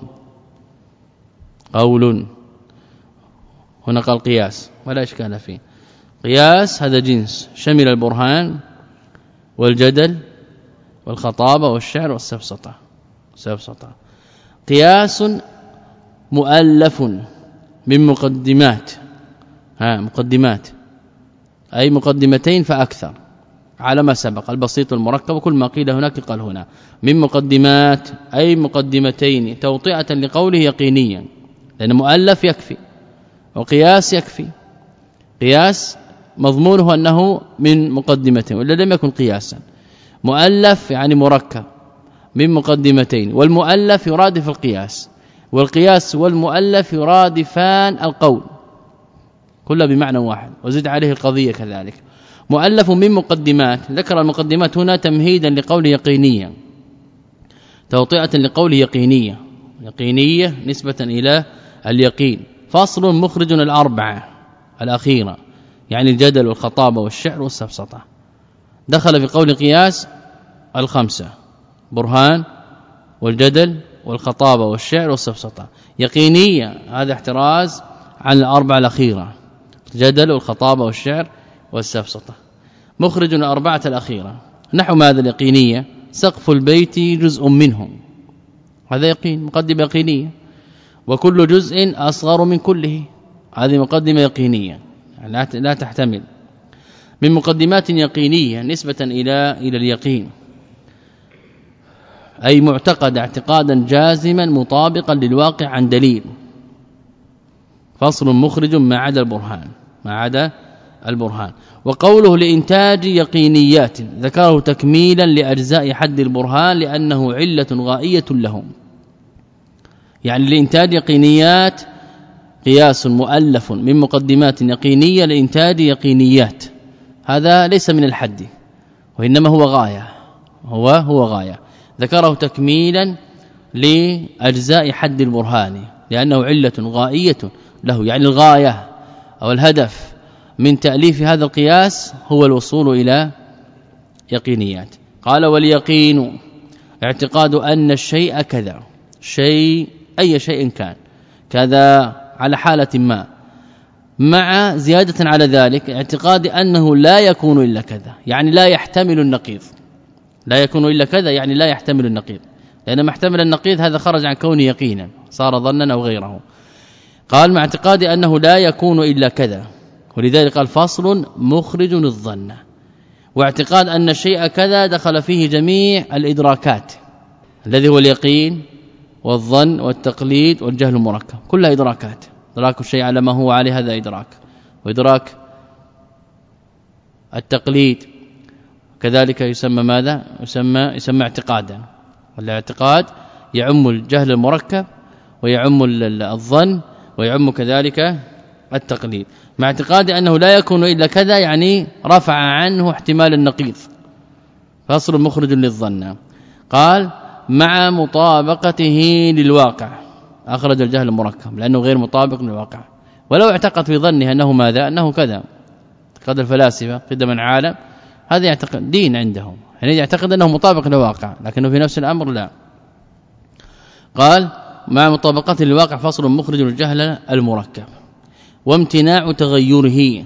[SPEAKER 1] قول هنا قال قياس ولا اشكال فيه قياس هذا جنس شمل البرهان والجدل والخطابة والشعر والسفسطة سفسطة قياس مؤلف من مقدمات ها مقدمات أي مقدمتين فأكثر على ما سبق البسيط والمركب وكل ما قيل هناك قال هنا من مقدمات أي مقدمتين توطئة لقوله يقينيا لأن مؤلف يكفي وقياس يكفي قياس مضمونه أنه من مقدمتين ولا لم يكن قياسا مؤلف يعني مركب من مقدمتين والمؤلف يرادف القياس والقياس والمؤلف يرادفان القول كله بمعنى واحد وزد عليه القضية كذلك مؤلف من مقدمات ذكر المقدمات هنا تمهيدا لقول يقينيا توطئة لقول يقينية يقينية نسبة إلى اليقين فصل مخرج الأربعة الأخيرة يعني الجدل والخطابة والشعر والسفسطة دخل في قول قياس الخمسة برهان والجدل والخطابة والشعر والسفسطة يقينية هذا احتراز عن الأربعة الأخيرة الجدل والخطابة والشعر والسفسطة مخرج الأربعة الأخيرة نحو ماذا اليقينية سقف البيت جزء منهم هذا يقين مقدمة يقينية وكل جزء أصغر من كله هذه مقدمة يقينية لا تحتمل من مقدمات يقينية نسبة إلى إلى اليقين أي معتقد اعتقادا جازما مطابقا للواقع عن دليل فصل مخرج ما عدا البرهان ما عدا البرهان وقوله لإنتاج يقينيات ذكره تكميلا لأجزاء حد البرهان لأنه علة غائية لهم يعني لإنتاج يقينيات قياس مؤلف من مقدمات يقينية لإنتاج يقينيات هذا ليس من الحد وإنما هو غاية هو هو غاية ذكره تكميلا لأجزاء حد البرهان لأنه علة غائية له يعني الغاية أو الهدف من تأليف هذا القياس هو الوصول إلى يقينيات قال واليقين اعتقاد أن الشيء كذا شيء أي شيء كان كذا على حالة ما مع زيادة على ذلك اعتقاد أنه لا يكون إلا كذا يعني لا يحتمل النقيض لا يكون إلا كذا يعني لا يحتمل النقيض لأن ما احتمل النقيض هذا خرج عن كونه يقينا صار ظنا أو غيره قال مع اعتقاد أنه لا يكون إلا كذا ولذلك قال فصل مخرج الظن واعتقاد أن الشيء كذا دخل فيه جميع الإدراكات الذي هو اليقين والظن والتقليد والجهل المركب كلها إدراكات إدراك الشيء على ما هو عليه هذا إدراك وإدراك التقليد كذلك يسمى ماذا يسمى يسمى اعتقادا والاعتقاد يعم الجهل المركب ويعم الظن ويعم كذلك التقليد مع اعتقاد أنه لا يكون إلا كذا يعني رفع عنه احتمال النقيض فاصل مخرج للظن. قال مع مطابقته للواقع أخرج الجهل المركب لأنه غير مطابق للواقع ولو اعتقد في ظنه أنه ماذا أنه كذا قد الفلاسفة قدما عالم هذا يعتقد دين عندهم يعني يعتقد أنه مطابق للواقع لكنه في نفس الأمر لا. قال مع مطابقته للواقع فصل مخرج الجهل المركب وامتناع تغيره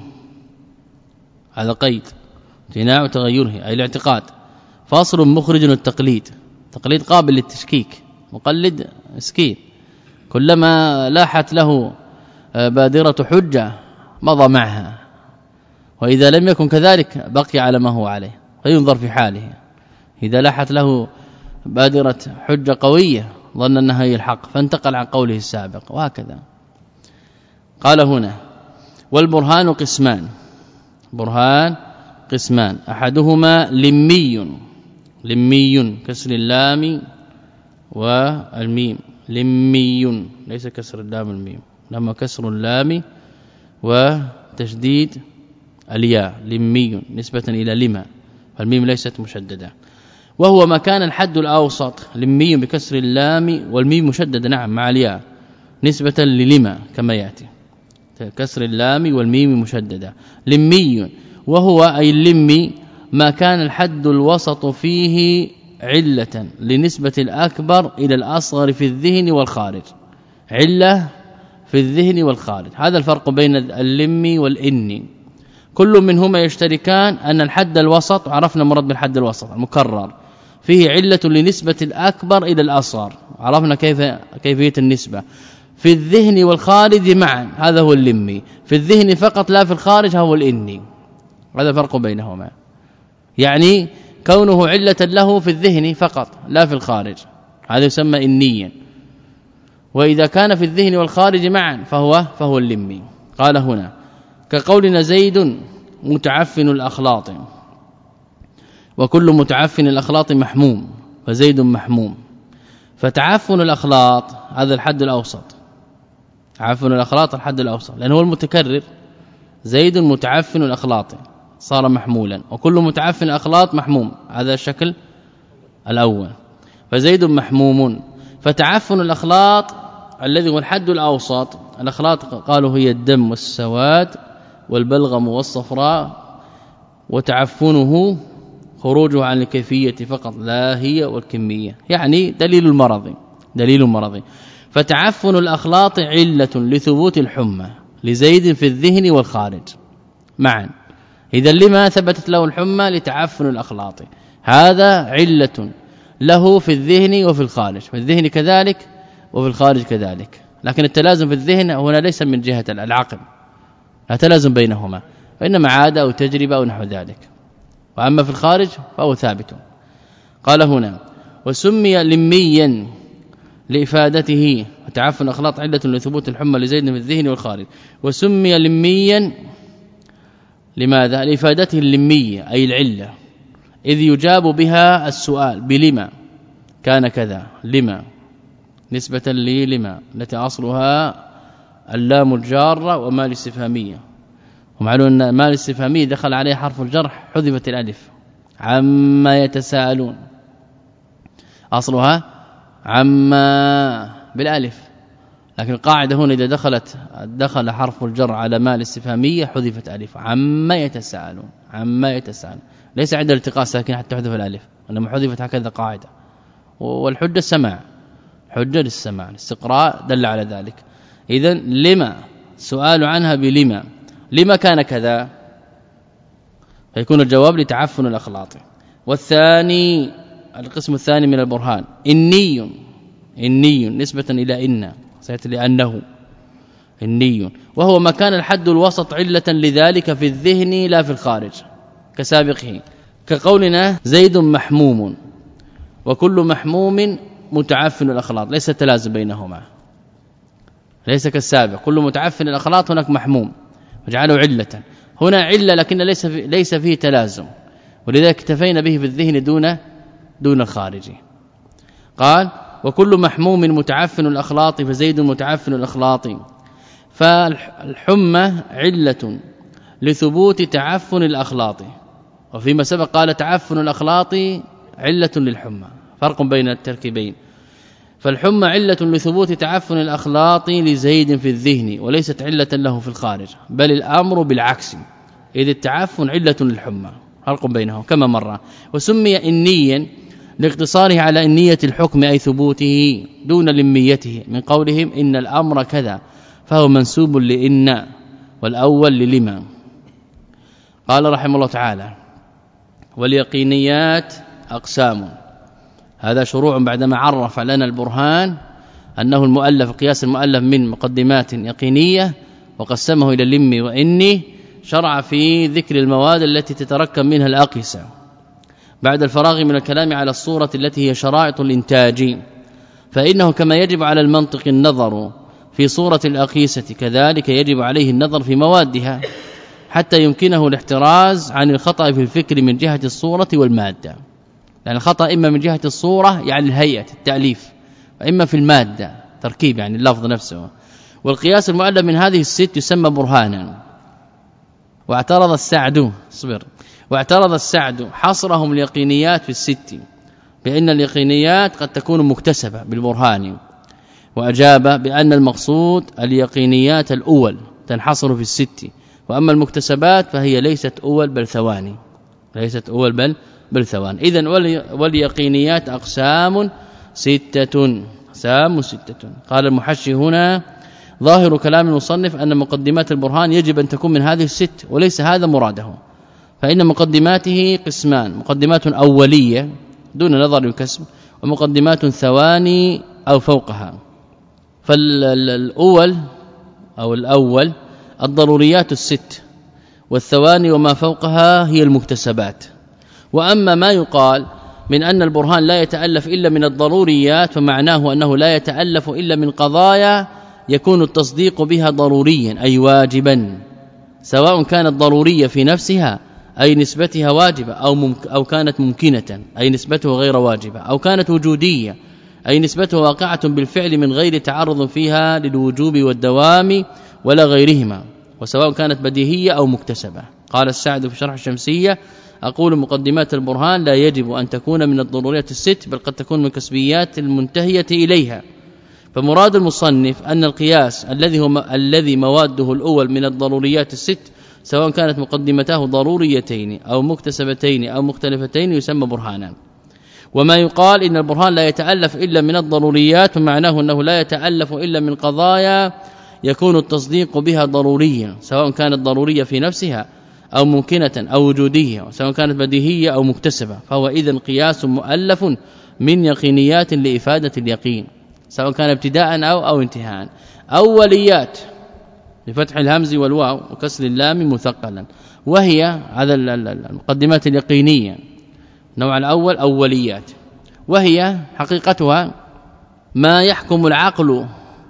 [SPEAKER 1] هذا قيد امتناع تغيره أي الاعتقاد فصل مخرج التقليد تقليد قابل للتشكيك مقلد مسكين كلما لاحت له بادرة حجة مضى معها وإذا لم يكن كذلك بقي على ما هو عليه فينظر في حاله إذا لاحت له بادرة حجة قوية ظن أنها هي الحق فانتقل عن قوله السابق وهكذا. قال هنا والبرهان قسمان برهان قسمان أحدهما لمي لمي كسر اللام والميم لمي ليس كسر اللام والميم لما كسر اللام وتشديد الياء لمي نسبة إلى لما فالميم ليست مشددة وهو ما كان الحد الأوسط لمي بكسر اللام والميم مشددة نعم مع الياء نسبة للما كما يأتي كسر اللام والميم مشددة لمي وهو أي اللمي ما كان الحد الوسط فيه علة لنسبة الأكبر إلى الأصغر في الذهن والخارج علة في الذهن والخارج هذا الفرق بين اللمي والإني كل منهما يشتركان أن الحد الوسط عرفنا مراد بالحد الوسط المكرر فيه علة لنسبة الأكبر إلى الأصغر عرفنا كيف كيفية النسبة في الذهن والخارج معا هذا هو اللمي في الذهن فقط لا في الخارج هو الإني هذا فرق بينهما يعني كونه علة له في الذهن فقط لا في الخارج هذا يسمى إنيا وإذا كان في الذهن والخارج معا فهو فهو اللمي. قال هنا كقولنا زيد متعفن الأخلاط وكل متعفن الأخلاط محموم فزيد محموم فتعفن الأخلاط هذا الحد الأوسط تعفن الأخلاط الحد الأوسط لأنه هو المتكرر زيد متعفن الأخلاط صار محمولا وكل متعفن الأخلاط محموم هذا الشكل الأول فزيد محموم فتعفن الأخلاط الذي هو الحد الأوسط الأخلاط قالوا هي الدم والسواد والبلغم والصفراء وتعفنه خروجه عن الكيفية فقط لا هي والكمية يعني دليل المرض دليل مرضي فتعفن الأخلاط علة لثبوت الحمى لزيد في الذهن والخارج معا إذا لما ثبتت له الحمى لتعفن الأخلاط هذا علة له في الذهن وفي الخارج في الذهن كذلك وفي الخارج كذلك لكن التلازم في الذهن هنا ليس من جهة العقل لا تلازم بينهما وإنما عادة أو تجربة أو نحو ذلك وأما في الخارج فهو ثابت. قال هنا وسمي لميا لإفادته وتعفن الأخلاط علة لثبوت الحمى لزيد في الذهن والخارج وسمي لميا لماذا لإفادته اللمية أي العلة إذ يجاب بها السؤال بلما كان كذا لما نسبة لي لما التي أصلها اللام الجارة وما الاستفهامية ومعلوم أن ما الاستفهامية دخل عليه حرف الجرح حذفت الألف عما يتساءلون أصلها عما بالالف لكن القاعده هنا اذا دخلت دخل حرف الجر على ما الاستفهاميه حذفت الف عما يتساءلون عما يتساءلون ليس عند الالتقاء ساكن حتى تحذف الالف انما حذفت هكذا قاعده والحجه السماع حجه للسماع الاستقراء دل على ذلك. اذا لما سؤال عنها بلما لما كان كذا فيكون الجواب لتعفن الاخلاط. والثاني القسم الثاني من البرهان إني إني نسبة إلى إن سيأتي لأنه إني وهو ما كان الحد الوسط علة لذلك في الذهن لا في الخارج كسابقه كقولنا زيد محموم وكل محموم متعفن الأخلاط ليس تلازم بينهما ليس كالسابق كل متعفن الأخلاط هناك محموم وجعله علة هنا علة لكن ليس في ليس فيه تلازم ولذلك اكتفينا به في الذهن دون دون الخارج. قال وكل محموم متعفن الأخلاط فزيد متعفن الأخلاط فالحمى علة لثبوت تعفن الأخلاط، وفيما سبق قال تعفن الأخلاط علة للحمى، فرق بين التركيبين. فالحمى علة لثبوت تعفن الأخلاط لزيد في الذهن وليست علة له في الخارج، بل الأمر بالعكس، إذ التعفن علة للحمى، فرق بينهم كما مر. وسمي إنيا لاقتصاره على إنية الحكم أي ثبوته دون لميته، من قولهم إن الأمر كذا فهو منسوب لإن، والأول للما. قال رحمه الله تعالى: واليقينيات أقسام. هذا شروع بعدما عرف لنا البرهان أنه المؤلف قياس المؤلف من مقدمات يقينية وقسمه إلى اللم وإني، شرع في ذكر المواد التي تتركب منها الأقيسة بعد الفراغ من الكلام على الصورة التي هي شرائط الإنتاج. فإنه كما يجب على المنطق النظر في صورة الأقيسة كذلك يجب عليه النظر في موادها حتى يمكنه الاحتراز عن الخطأ في الفكر من جهة الصورة والمادة، لأن الخطأ إما من جهة الصورة يعني الهيئة التأليف، وإما في المادة تركيب يعني اللفظ نفسه. والقياس المؤلف من هذه الست يسمى برهانا. واعترض السعد صبر واعترض السعد حصرهم اليقينيات في الست بأن اليقينيات قد تكون مكتسبة بالبرهان، وأجاب بأن المقصود اليقينيات الأول تنحصر في الست، وأما المكتسبات فهي ليست أول بل ثواني، ليست أول بل بل ثواني. إذن واليقينيات أقسام ستة، أقسام ستة. قال المحشي هنا: ظاهر كلام المصنف أن مقدمات البرهان يجب أن تكون من هذه الست، وليس هذا مراده، فإن مقدماته قسمان: مقدمات أولية دون نظر وكسب، ومقدمات ثواني أو فوقها. فالأول أو الأول الضروريات الست، والثواني وما فوقها هي المكتسبات. وأما ما يقال من أن البرهان لا يتألف إلا من الضروريات فمعناه أنه لا يتألف إلا من قضايا يكون التصديق بها ضروريا أي واجبا، سواء كانت ضرورية في نفسها أي نسبتها واجبة أو, ممك أو كانت ممكنة أي نسبته غير واجبة، أو كانت وجودية أي نسبته واقعة بالفعل من غير تعرض فيها للوجوب والدوام ولا غيرهما، وسواء كانت بديهية أو مكتسبة. قال السعد في شرح الشمسية: أقول مقدمات البرهان لا يجب أن تكون من الضروريات الست، بل قد تكون من كسبيات المنتهية إليها. فمراد المصنف أن القياس الذي هو الذي مواده الأول من الضروريات الست سواء كانت مقدمتاه ضروريتين أو مكتسبتين أو مختلفتين يسمى برهانا. وما يقال إن البرهان لا يتألف إلا من الضروريات فمعناه أنه لا يتألف إلا من قضايا يكون التصديق بها ضروريا، سواء كانت ضرورية في نفسها أو ممكنة أو وجودية، سواء كانت بديهية أو مكتسبة، فهو إذن قياس مؤلف من يقينيات لإفادة اليقين، سواء كان ابتداء أو أو انتهاء. أوليات بفتح الهمز والواو وكسر اللام مثقلا، وهي هذا المقدمات اليقينية النوع الأول أوليات، وهي حقيقتها ما يحكم العقل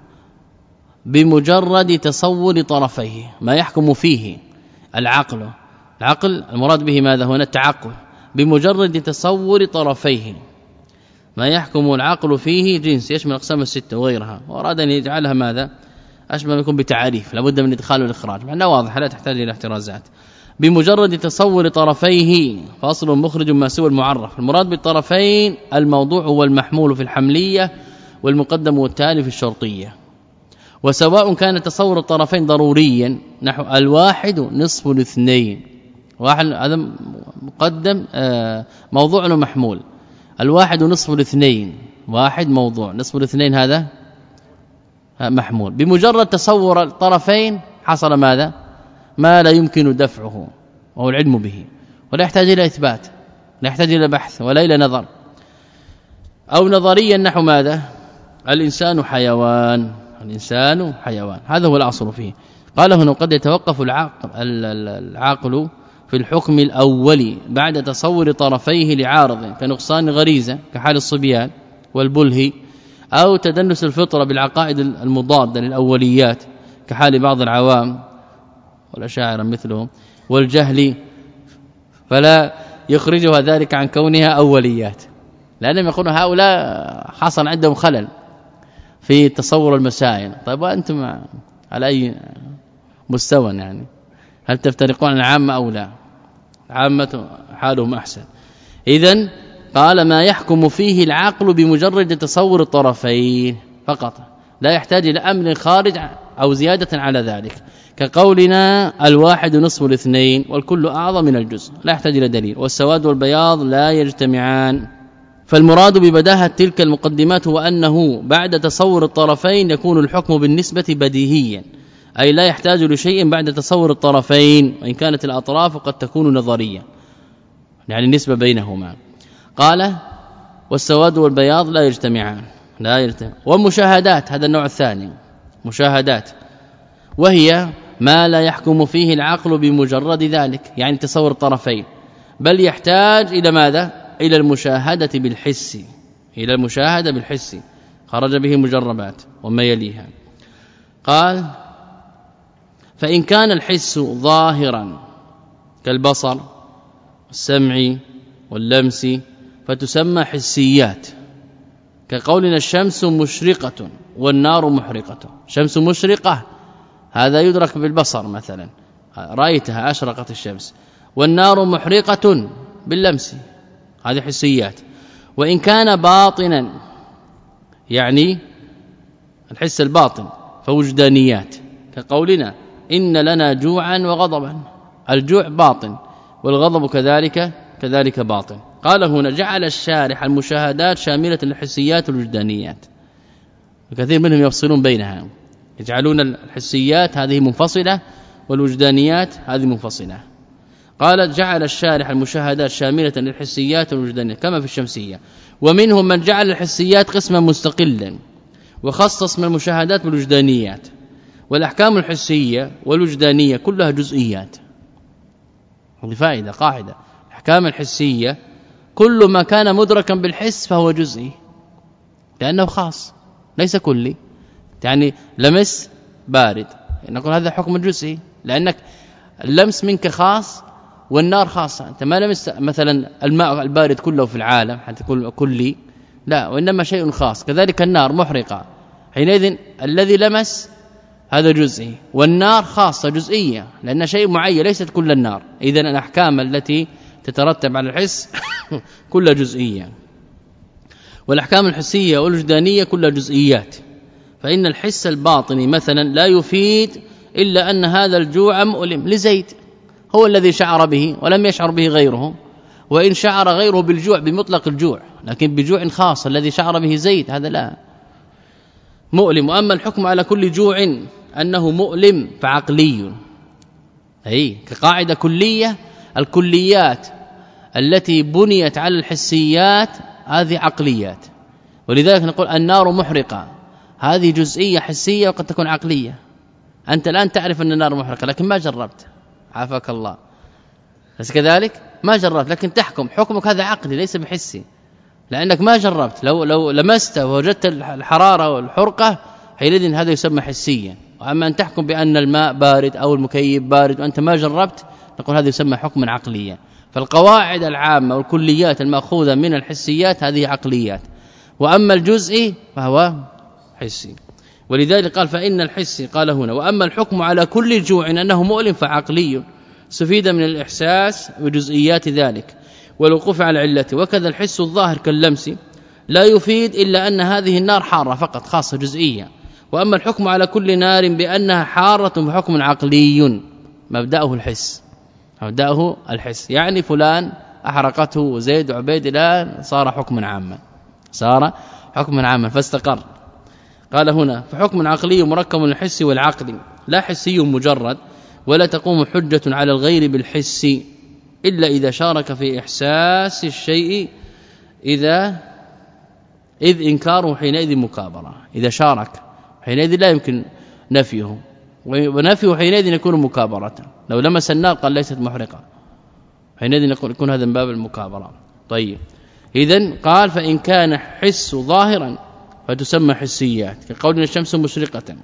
[SPEAKER 1] بمجرد تصور طرفيه، ما يحكم فيه العقل. العقل المراد به ماذا هنا؟ التعقل، بمجرد تصور طرفيه ما يحكم العقل فيه جنس يشمل الاقسام السته وغيرها، واراد ان يجعلها ماذا اشبه يكون بتعريف لابد من ادخال والاخراج، معناه واضح لا تحتاج الى احترازات. بمجرد تصور طرفيه فاصل مخرج ما سوى المعرف. المراد بالطرفين الموضوع والمحمول في الحملية والمقدم والتالي في الشرطية. وسواء كان تصور الطرفين ضروريا نحو الواحد نصف الاثنين، واحد هذا مقدم موضوع ومحمول، الواحد نصف الاثنين واحد موضوع، نصف الاثنين هذا محمول. بمجرد تصور الطرفين حصل ماذا؟ ما لا يمكن دفعه وهو العلم به، ولا يحتاج الى اثبات، لا يحتاج الى بحث ولا الى نظر. أو نظريا نحو ماذا؟ الإنسان حيوان، الإنسان حيوان، هذا هو الأصل فيه. قال هنا قد يتوقف العقل العاقل في الحكم الأول بعد تصور طرفيه لعارض كنقصان غريزة كحال الصبيان والبله، أو تدنس الفطرة بالعقائد المضادة للأوليات كحال بعض العوام والأشاعرة مثلهم، والجهل، فلا يخرجها ذلك عن كونها أوليات، لأنهم يقولون هؤلاء حصل عندهم خلل في تصور المسائل. طيب وأنتم على أي مستوى يعني؟ هل تفترقون عن العامة أو لا؟ عامة حالهم أحسن. إذن قال ما يحكم فيه العقل بمجرد تصور الطرفين فقط، لا يحتاج إلى أمر خارج أو زيادة على ذلك، كقولنا الواحد نصف الاثنين والكل أعظم من الجزء، لا يحتاج إلى دليل. والسواد والبياض لا يجتمعان. فالمراد ببداهة تلك المقدمات هو أنه بعد تصور الطرفين يكون الحكم بالنسبة بديهيا، أي لا يحتاج لشيء بعد تصور الطرفين، وإن كانت الأطراف قد تكون نظرية يعني النسبة بينهما. قال والسواد والبياض لا يجتمعان لا يجتمع. ومشاهدات، هذا النوع الثاني، مشاهدات، وهي ما لا يحكم فيه العقل بمجرد ذلك يعني تصور الطرفين، بل يحتاج إلى ماذا؟ إلى المشاهدة بالحس، إلى المشاهدة بالحس، خرج به مجربات وما يليها. قال فإن كان الحس ظاهرا كالبصر والسمع واللمس فتسمى حسيات، كقولنا الشمس مشرقة والنار محرقة. شمس مشرقة هذا يدرك بالبصر مثلا، رأيتها أشرقت الشمس، والنار محرقة باللمس، هذه حسيات. وإن كان باطنا يعني الحس الباطن فوجدانيات، كقولنا إن لنا جوعا وغضبا، الجوع باطن والغضب كذلك كذلك باطن. قال هنا جعل الشارح المشاهدات شاملة للحسيات والوجدانيات، وكثير منهم يفصلون بينها، يجعلون الحسيات هذه منفصلة والوجدانيات هذه منفصلة. قال جعل الشارح المشاهدات شاملة للحسيات والوجدانيات كما في الشمسية. ومنهم من جعل الحسيات قسما مستقلا وخصص اسم المشاهدات بالوجدانيات، والأحكام الحسية والوجدانية كلها جزئيات. هذه فائدة قاعدة، الأحكام الحسية كل ما كان مدركا بالحس فهو جزئي لأنه خاص ليس كلي. يعني لمس بارد نقول هذا حكم جزئي لأنك اللمس منك خاص والنار خاصة، أنت ما لمس مثلا الماء البارد كله في العالم حتى تقول كلي، لا، وإنما شيء خاص. كذلك النار محرقة، حينئذ الذي لمس هذا جزئي، والنار خاصة جزئية لأن شيء معين ليست كل النار. إذن الأحكام التي تترتب على الحس كلها جزئية، والأحكام الحسية والوجدانية كلها جزئيات. فإن الحس الباطني مثلا لا يفيد إلا أن هذا الجوع مؤلم لزيد، هو الذي شعر به ولم يشعر به غيره، وإن شعر غيره بالجوع بمطلق الجوع، لكن بجوع خاص الذي شعر به زيد هذا لا مؤلم. وأما الحكم على كل جوع أنه مؤلم فعقلي، أي كقاعدة كلية، الكليات التي بنيت على الحسيات هذه عقليات. ولذلك نقول النار محرقة، هذه جزئية حسية وقد تكون عقلية. أنت الآن تعرف أن النار محرقة لكن ما جربت، عافاك الله، بس كذلك ما جربت، لكن تحكم، حكمك هذا عقلي ليس بحسي لأنك ما جربت. لو لو لمست ووجدت الحرارة والحرقة حينئذ هذا يسمى حسيا. وأما أن تحكم بأن الماء بارد أو المكيف بارد وأنت ما جربت نقول هذا يسمى حكما عقليا. فالقواعد العامة والكليات المأخوذة من الحسيات هذه عقليات، وأما الجزئي فهو حسي. ولذلك قال فإن الحس، قال هنا وأما الحكم على كل جوع أنه مؤلم فعقلي، استفيد من الإحساس وجزئيات ذلك والوقوف على علته. وكذا الحس الظاهر كاللمس لا يفيد إلا أن هذه النار حارة فقط خاصة جزئية. وأما الحكم على كل نار بأنها حارة فحكم عقلي مبدأه الحس، مبدأه الحس، يعني فلان أحرقته وزيد وعبيد الآن صار حكما عاما، صار حكما عاما فاستقر. قال هنا فحكم عقلي مركب من الحس والعقل لا حسي مجرد، ولا تقوم حجة على الغير بالحس إلا إذا شارك في إحساس الشيء، إذا إذ إنكاره حينئذ مكابرة. إذا شارك حينئذ لا يمكن نفيه، ونفيه حينئذ يكون مكابرة. لو لمس النار قال ليست محرقة حينئذ نقول يكون هذا من باب المكابرة. طيب إذن قال فإن كان حس ظاهرا فتسمى حسيات، كقولنا الشمس مشرقة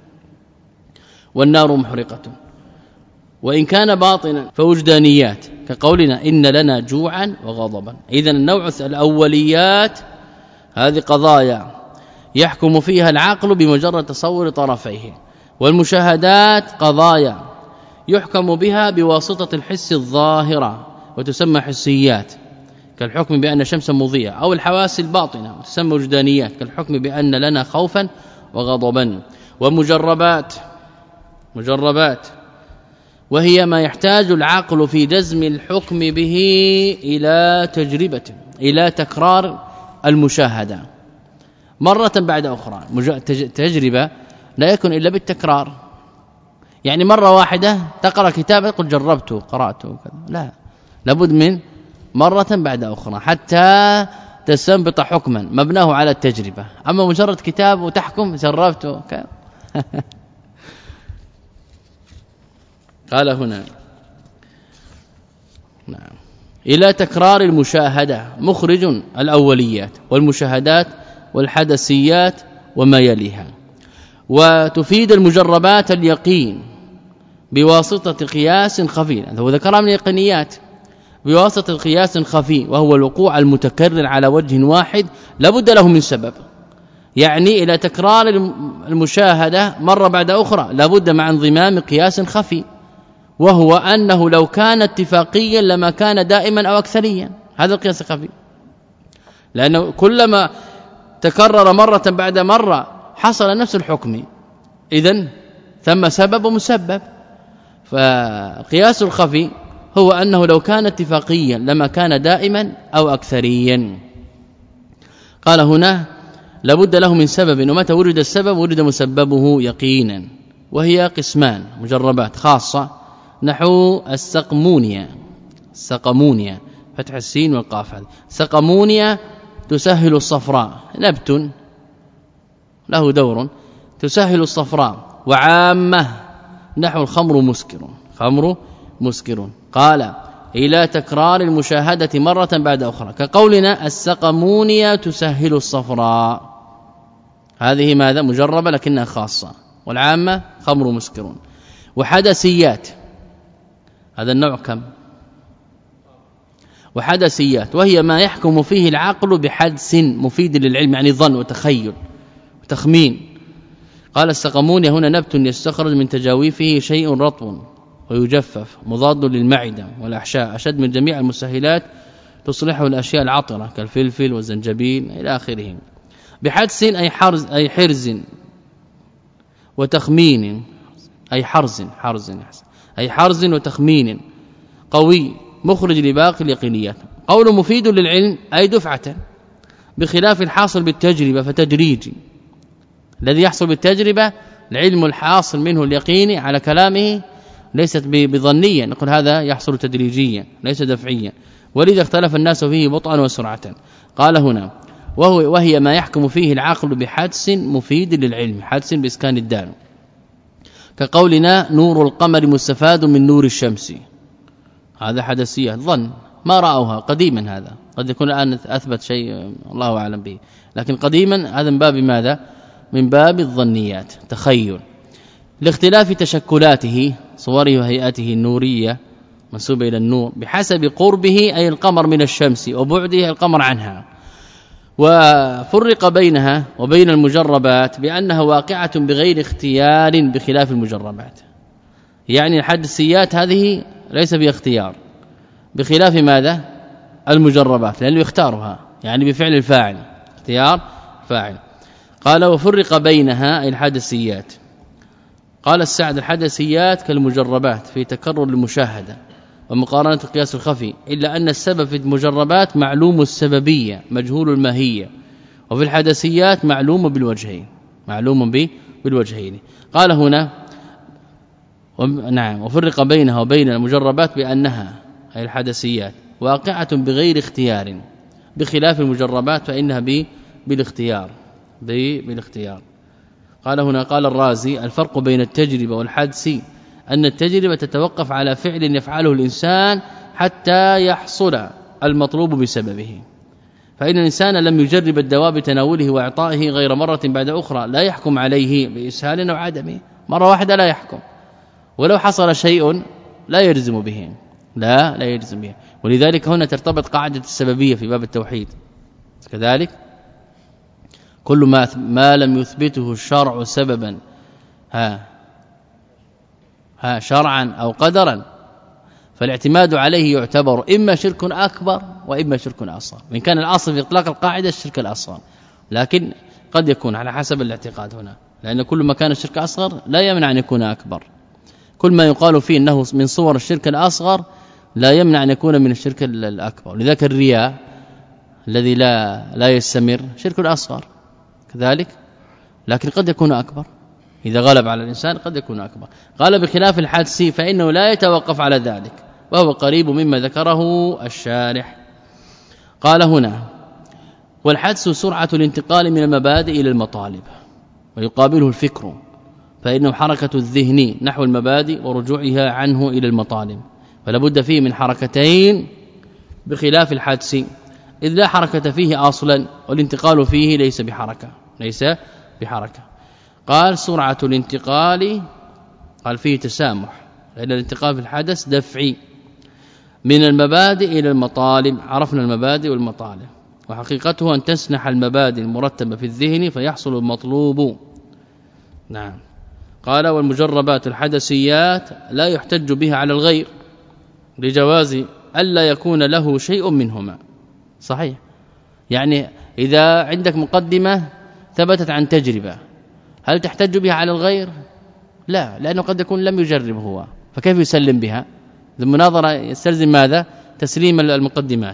[SPEAKER 1] والنار محرقة. وإن كان باطنا فوجدانيات، كقولنا إن لنا جوعا وغضبا. إذن النوع الأوليات هذه قضايا يحكم فيها العقل بمجرد تصور طرفيه، والمشاهدات قضايا يحكم بها بواسطة الحس الظاهرة وتسمى حسيات كالحكم بأن الشمس مضيئة، أو الحواس الباطنة وتسمى وجدانيات كالحكم بأن لنا خوفا وغضبا. ومجربات مجربات وهي ما يحتاج العقل في جزم الحكم به إلى تجربة إلى تكرار المشاهدة مرة بعد أخرى. تجربة لا يكون إلا بالتكرار، يعني مرة واحدة تقرأ كتابا قل جربته قرأته كذا، لا، لابد من مرة بعد أخرى حتى تستنبط حكما مبناه على التجربة. أما مجرد كتاب وتحكم جربته كذا قال هنا نعم إلى تكرار المشاهدة مخرج الأوليات والمشاهدات والحدثيات وما يليها. وتفيد المجربات اليقين بواسطة قياس خفي، هذا ذكرها من اليقينيات، بواسطة قياس خفي وهو الوقوع المتكرر على وجه واحد لابد له من سبب، يعني إلى تكرار المشاهدة مرة بعد أخرى لابد مع انضمام قياس خفي، وهو أنه لو كان اتفاقيا لما كان دائما أو أكثريا. هذا القياس الخفي، لأنه كلما تكرر مرة بعد مرة حصل نفس الحكم، إذن ثم سبب ومسبب. فقياس الخفي هو أنه لو كان اتفاقيا لما كان دائما أو أكثريا. قال هنا لابد له من سبب، ومتى ورد السبب ورد مسببه يقينا. وهي قسمان مجربات خاصة نحو السقمونيا، السقمونيا فتح السين والقاف، هذه سقمونيا تسهل الصفراء، نبت له دور تسهل الصفراء. وعامة نحو الخمر مسكر، خمر مسكر. قال إلى تكرار المشاهدة مرة بعد أخرى كقولنا السقمونيا تسهل الصفراء، هذه ماذا مجربة لكنها خاصة، والعامة خمر مسكر. وحدثيات هذا النوع كم؟ وحدثيات وهي ما يحكم فيه العقل بحدس مفيد للعلم، يعني ظن وتخيل وتخمين. قال السقمون هنا نبت يستخرج من تجاويفه شيء رطب ويجفف مضاد للمعدة والأحشاء، أشد من جميع المسهلات تصلحه الأشياء العطرة كالفلفل والزنجبيل إلى آخره. بحدس أي حرز أي حرز وتخمين، أي حرز حرز أي حرز وتخمين قوي مخرج لباقي اليقينيات. قول مفيد للعلم أي دفعة، بخلاف الحاصل بالتجربة فتدريجي. الذي يحصل بالتجربة العلم الحاصل منه اليقيني على كلامه ليست بظنيا، نقول هذا يحصل تدريجيا ليس دفعيا، ولذا اختلف الناس فيه بطئا وسرعة. قال هنا وهو وهي ما يحكم فيه العقل بحدس مفيد للعلم، حدس بإسكان الدال، كقولنا نور القمر مستفاد من نور الشمس، هذا حدثية ظن ما رأوها قديما، هذا قد يكون الآن أثبت شيء الله أعلم به، لكن قديما هذا من باب ماذا؟ من باب الظنيات تخيل، لاختلاف تشكلاته صوره وهيئته النورية منسوبة إلى النور بحسب قربه أي القمر من الشمس وبعده القمر عنها. وفرق بينها وبين المجربات بأنها واقعة بغير اختيار بخلاف المجربات، يعني الحدثيات هذه ليس باختيار بخلاف ماذا؟ المجربات، لأنه يختارها يعني بفعل الفاعل، اختيار فاعل. قال وفرق بينها الحدثيات. قال السعد الحدثيات كالمجربات في تكرر المشاهدة ومقارنة القياس الخفي، إلا أن السبب في المجربات معلوم السببية مجهول الماهية، وفي الحدثيات معلوم بالوجهين معلوم بالوجهين. قال هنا نعم وفرق بينها وبين المجربات بأنها أي الحدثيات واقعة بغير اختيار بخلاف المجربات فإنها بالاختيار بالاختيار. قال هنا قال الرازي الفرق بين التجربة والحدس أن التجربة تتوقف على فعل يفعله الإنسان حتى يحصل المطلوب بسببه، فإن الإنسان لم يجرب الدواء بتناوله وإعطائه غير مرة بعد أخرى لا يحكم عليه بإسهال أو عدمه، مرة واحدة لا يحكم، ولو حصل شيء لا يلزم به لا لا يلزم به. ولذلك هنا ترتبط قاعدة السببية في باب التوحيد كذلك، كل ما ما لم يثبته الشرع سببا ها ها شرعا أو قدرا فالاعتماد عليه يعتبر إما شرك أكبر وإما شرك أصغر، وإن كان الأصل في إطلاق القاعدة الشرك الأصغر، لكن قد يكون على حسب الاعتقاد هنا، لأن كل ما كان الشرك أصغر لا يمنع أن يكون أكبر، كل ما يقال فيه أنه من صور الشرك الأصغر لا يمنع أن يكون من الشرك الأكبر. لذلك الرياء الذي لا لا يستمر شرك أصغر كذلك، لكن قد يكون أكبر إذا غلب على الإنسان، قد يكون أكبر. قال بخلاف الحدس فإنه لا يتوقف على ذلك، وهو قريب مما ذكره الشارح. قال هنا والحدس سرعة الانتقال من المبادئ إلى المطالب، ويقابله الفكر، فإنه حركة الذهن نحو المبادئ ورجوعها عنه إلى المطالب، فلا بد فيه من حركتين بخلاف الحدس، إذ لا حركة فيه أصلا، والانتقال فيه ليس بحركة ليس بحركة. قال سرعة الانتقال، قال فيه تسامح، لأن الانتقال في الحدث دفعي من المبادئ إلى المطالب. عرفنا المبادئ والمطالب، وحقيقته أن تسنح المبادئ المرتبة في الذهن فيحصل المطلوب. نعم. قال والمجربات الحدثيات لا يحتج بها على الغير لجواز ألا يكون له شيء منهما. صحيح، يعني إذا عندك مقدمة ثبتت عن تجربة هل تحتج بها على الغير؟ لا، لأنه قد يكون لم يجرب هو، فكيف يسلم بها؟ المناظرة يستلزم ماذا؟ تسليم المقدمات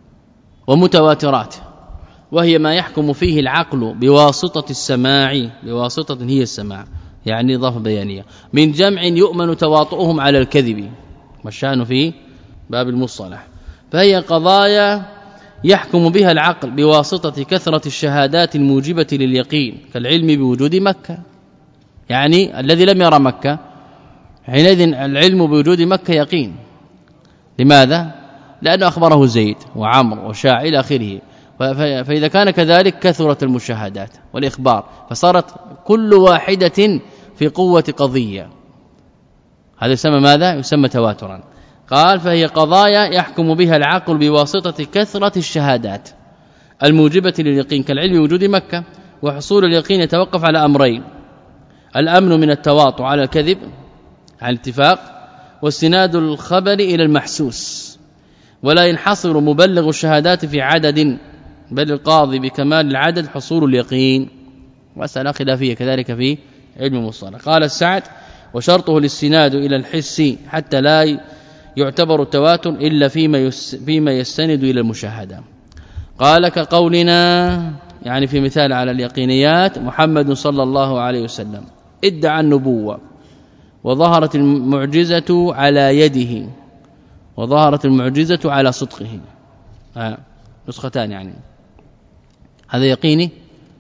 [SPEAKER 1] ومتواترات، وهي ما يحكم فيه العقل بواسطة السماع، بواسطة هي السماع يعني إضافة بيانية، من جمع يؤمن تواطؤهم على الكذب، والشأن في باب المصطلح، فهي قضايا يحكم بها العقل بواسطة كثرة الشهادات الموجبة لليقين، كالعلم بوجود مكة، يعني الذي لم يرى مكة حينئذ العلم بوجود مكة يقين. لماذا؟ لأنه أخبره زيد وعمر وشاع إلى آخره، فإذا كان كذلك كثرت المشاهدات والإخبار، فصارت كل واحدة في قوة قضية، هذا يسمى ماذا؟ يسمى تواترا. قال فهي قضايا يحكم بها العقل بواسطة كثرة الشهادات الموجبة لليقين، كالعلم بوجود مكة، وحصول اليقين يتوقف على أمرين: الأمن من التواطؤ على الكذب على الاتفاق، واستناد الخبر إلى المحسوس، ولا ينحصر مبلغ الشهادات في عدد، بل القاضي بكمال العدد حصول اليقين. وأسأل خلافية كذلك في علم المصطلح. قال السعد وشرطه الاستناد إلى الحس حتى لا يعتبر التواتر إلا فيما يس فيما يستند إلى المشاهدة. قال كقولنا يعني في مثال على اليقينيات: محمد صلى الله عليه وسلم ادعى النبوة وظهرت المعجزة على يده، وظهرت المعجزة على صدقه. آه. نسختان يعني، هذا يقيني؟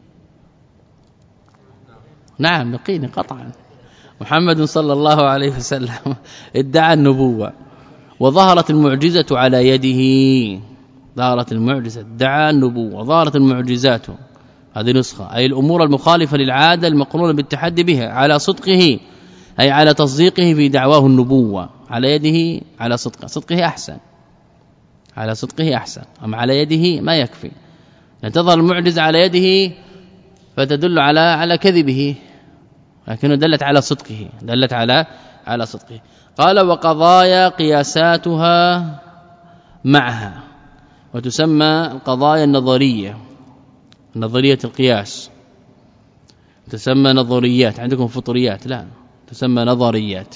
[SPEAKER 1] نعم يقيني قطعا. محمد صلى الله عليه وسلم ادعى النبوة وظهرت المعجزة على يده، ظهرت المعجزة، ادعى النبوة وظهرت المعجزات، هذه نسخة، أي الأمور المخالفة للعادة المقرونة بالتحدي بها، على صدقه أي على تصديقه في دعواه النبوة، على يده على صدقه، صدقه أحسن، على صدقه أحسن، أما على يده ما يكفي، أن تظهر المعجزة على يده فتدل على على كذبه، لكنه دلت على صدقه، دلت على على صدقه. قال وقضايا قياساتها معها، وتسمى القضايا النظرية، نظرية القياس تسمى نظريات، عندكم فطريات، لا تسمى نظريات،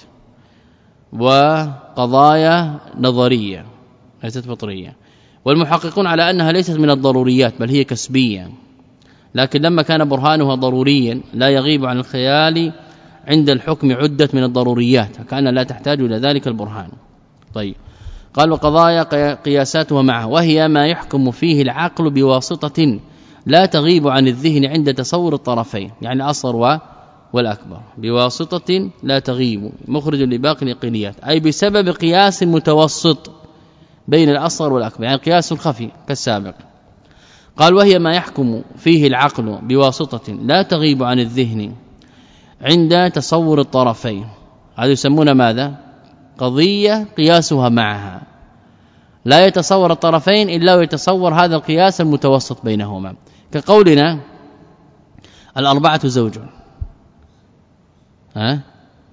[SPEAKER 1] وقضايا نظرية ليست فطرية. والمحققون على أنها ليست من الضروريات بل هي كسبية، لكن لما كان برهانها ضروريا لا يغيب عن الخيال عند الحكم عدة من الضروريات، كأن لا تحتاج إلى ذلك البرهان. طيب قال وقضايا قياساتها معه، وهي ما يحكم فيه العقل بواسطة لا تغيب عن الذهن عند تصور الطرفين، يعني الأصغر والأكبر، بواسطة لا تغيب مخرج لباقي اليقينيات، أي بسبب قياس متوسط بين الأصغر والأكبر، يعني قياس خفي كالسابق. قال وهي ما يحكم فيه العقل بواسطة لا تغيب عن الذهن عند تصور الطرفين، هذا يسمون ماذا؟ قضية قياسها معها، لا يتصور الطرفين إلا ويتصور هذا القياس المتوسط بينهما، كقولنا الأربعة زوج، ها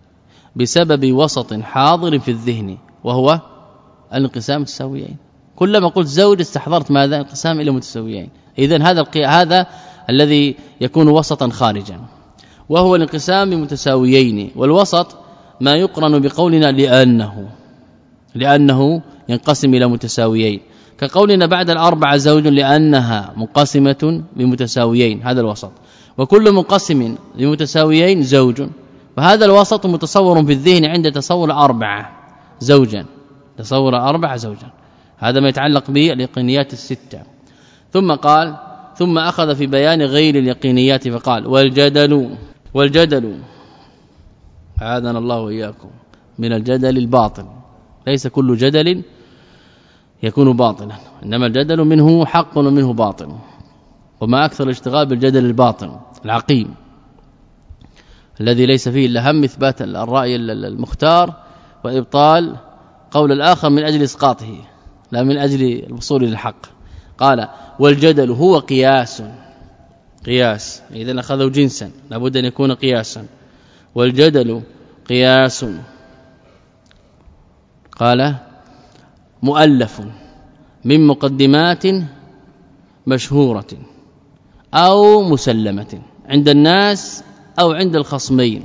[SPEAKER 1] بسبب وسط حاضر في الذهن وهو الانقسام متساويين. كلما قلت زوج استحضرت ماذا؟ انقسام الى متساويين. اذا هذا هذا الذي يكون وسطا خارجا وهو الانقسام بمتساويين. والوسط ما يقرن بقولنا لانه لانه ينقسم الى متساويين، كقولنا بعد الاربعه زوج لانها منقسمه بمتساويين، هذا الوسط. وكل منقسم بمتساويين زوج، فهذا الوسط متصور في الذهن عند تصور أربعة زوجا، تصور أربعة زوجا. هذا ما يتعلق باليقينيات الستة. ثم قال ثم أخذ في بيان غير اليقينيات فقال والجدل والجدل عاذنا الله وإياكم من الجدل الباطل. ليس كل جدل يكون باطلا، إنما الجدل منه حق ومنه باطل، وما أكثر الاشتغال بالجدل الباطل العقيم الذي ليس فيه الا هم اثبات الراي المختار وابطال قول الآخر من أجل اسقاطه لا من أجل الوصول للحق. قال والجدل هو قياس، قياس اذا اخذوا جنسا لابد ان يكون قياسا. والجدل قياس قال مؤلف من مقدمات مشهورة أو مسلمة عند الناس أو عند الخصمين.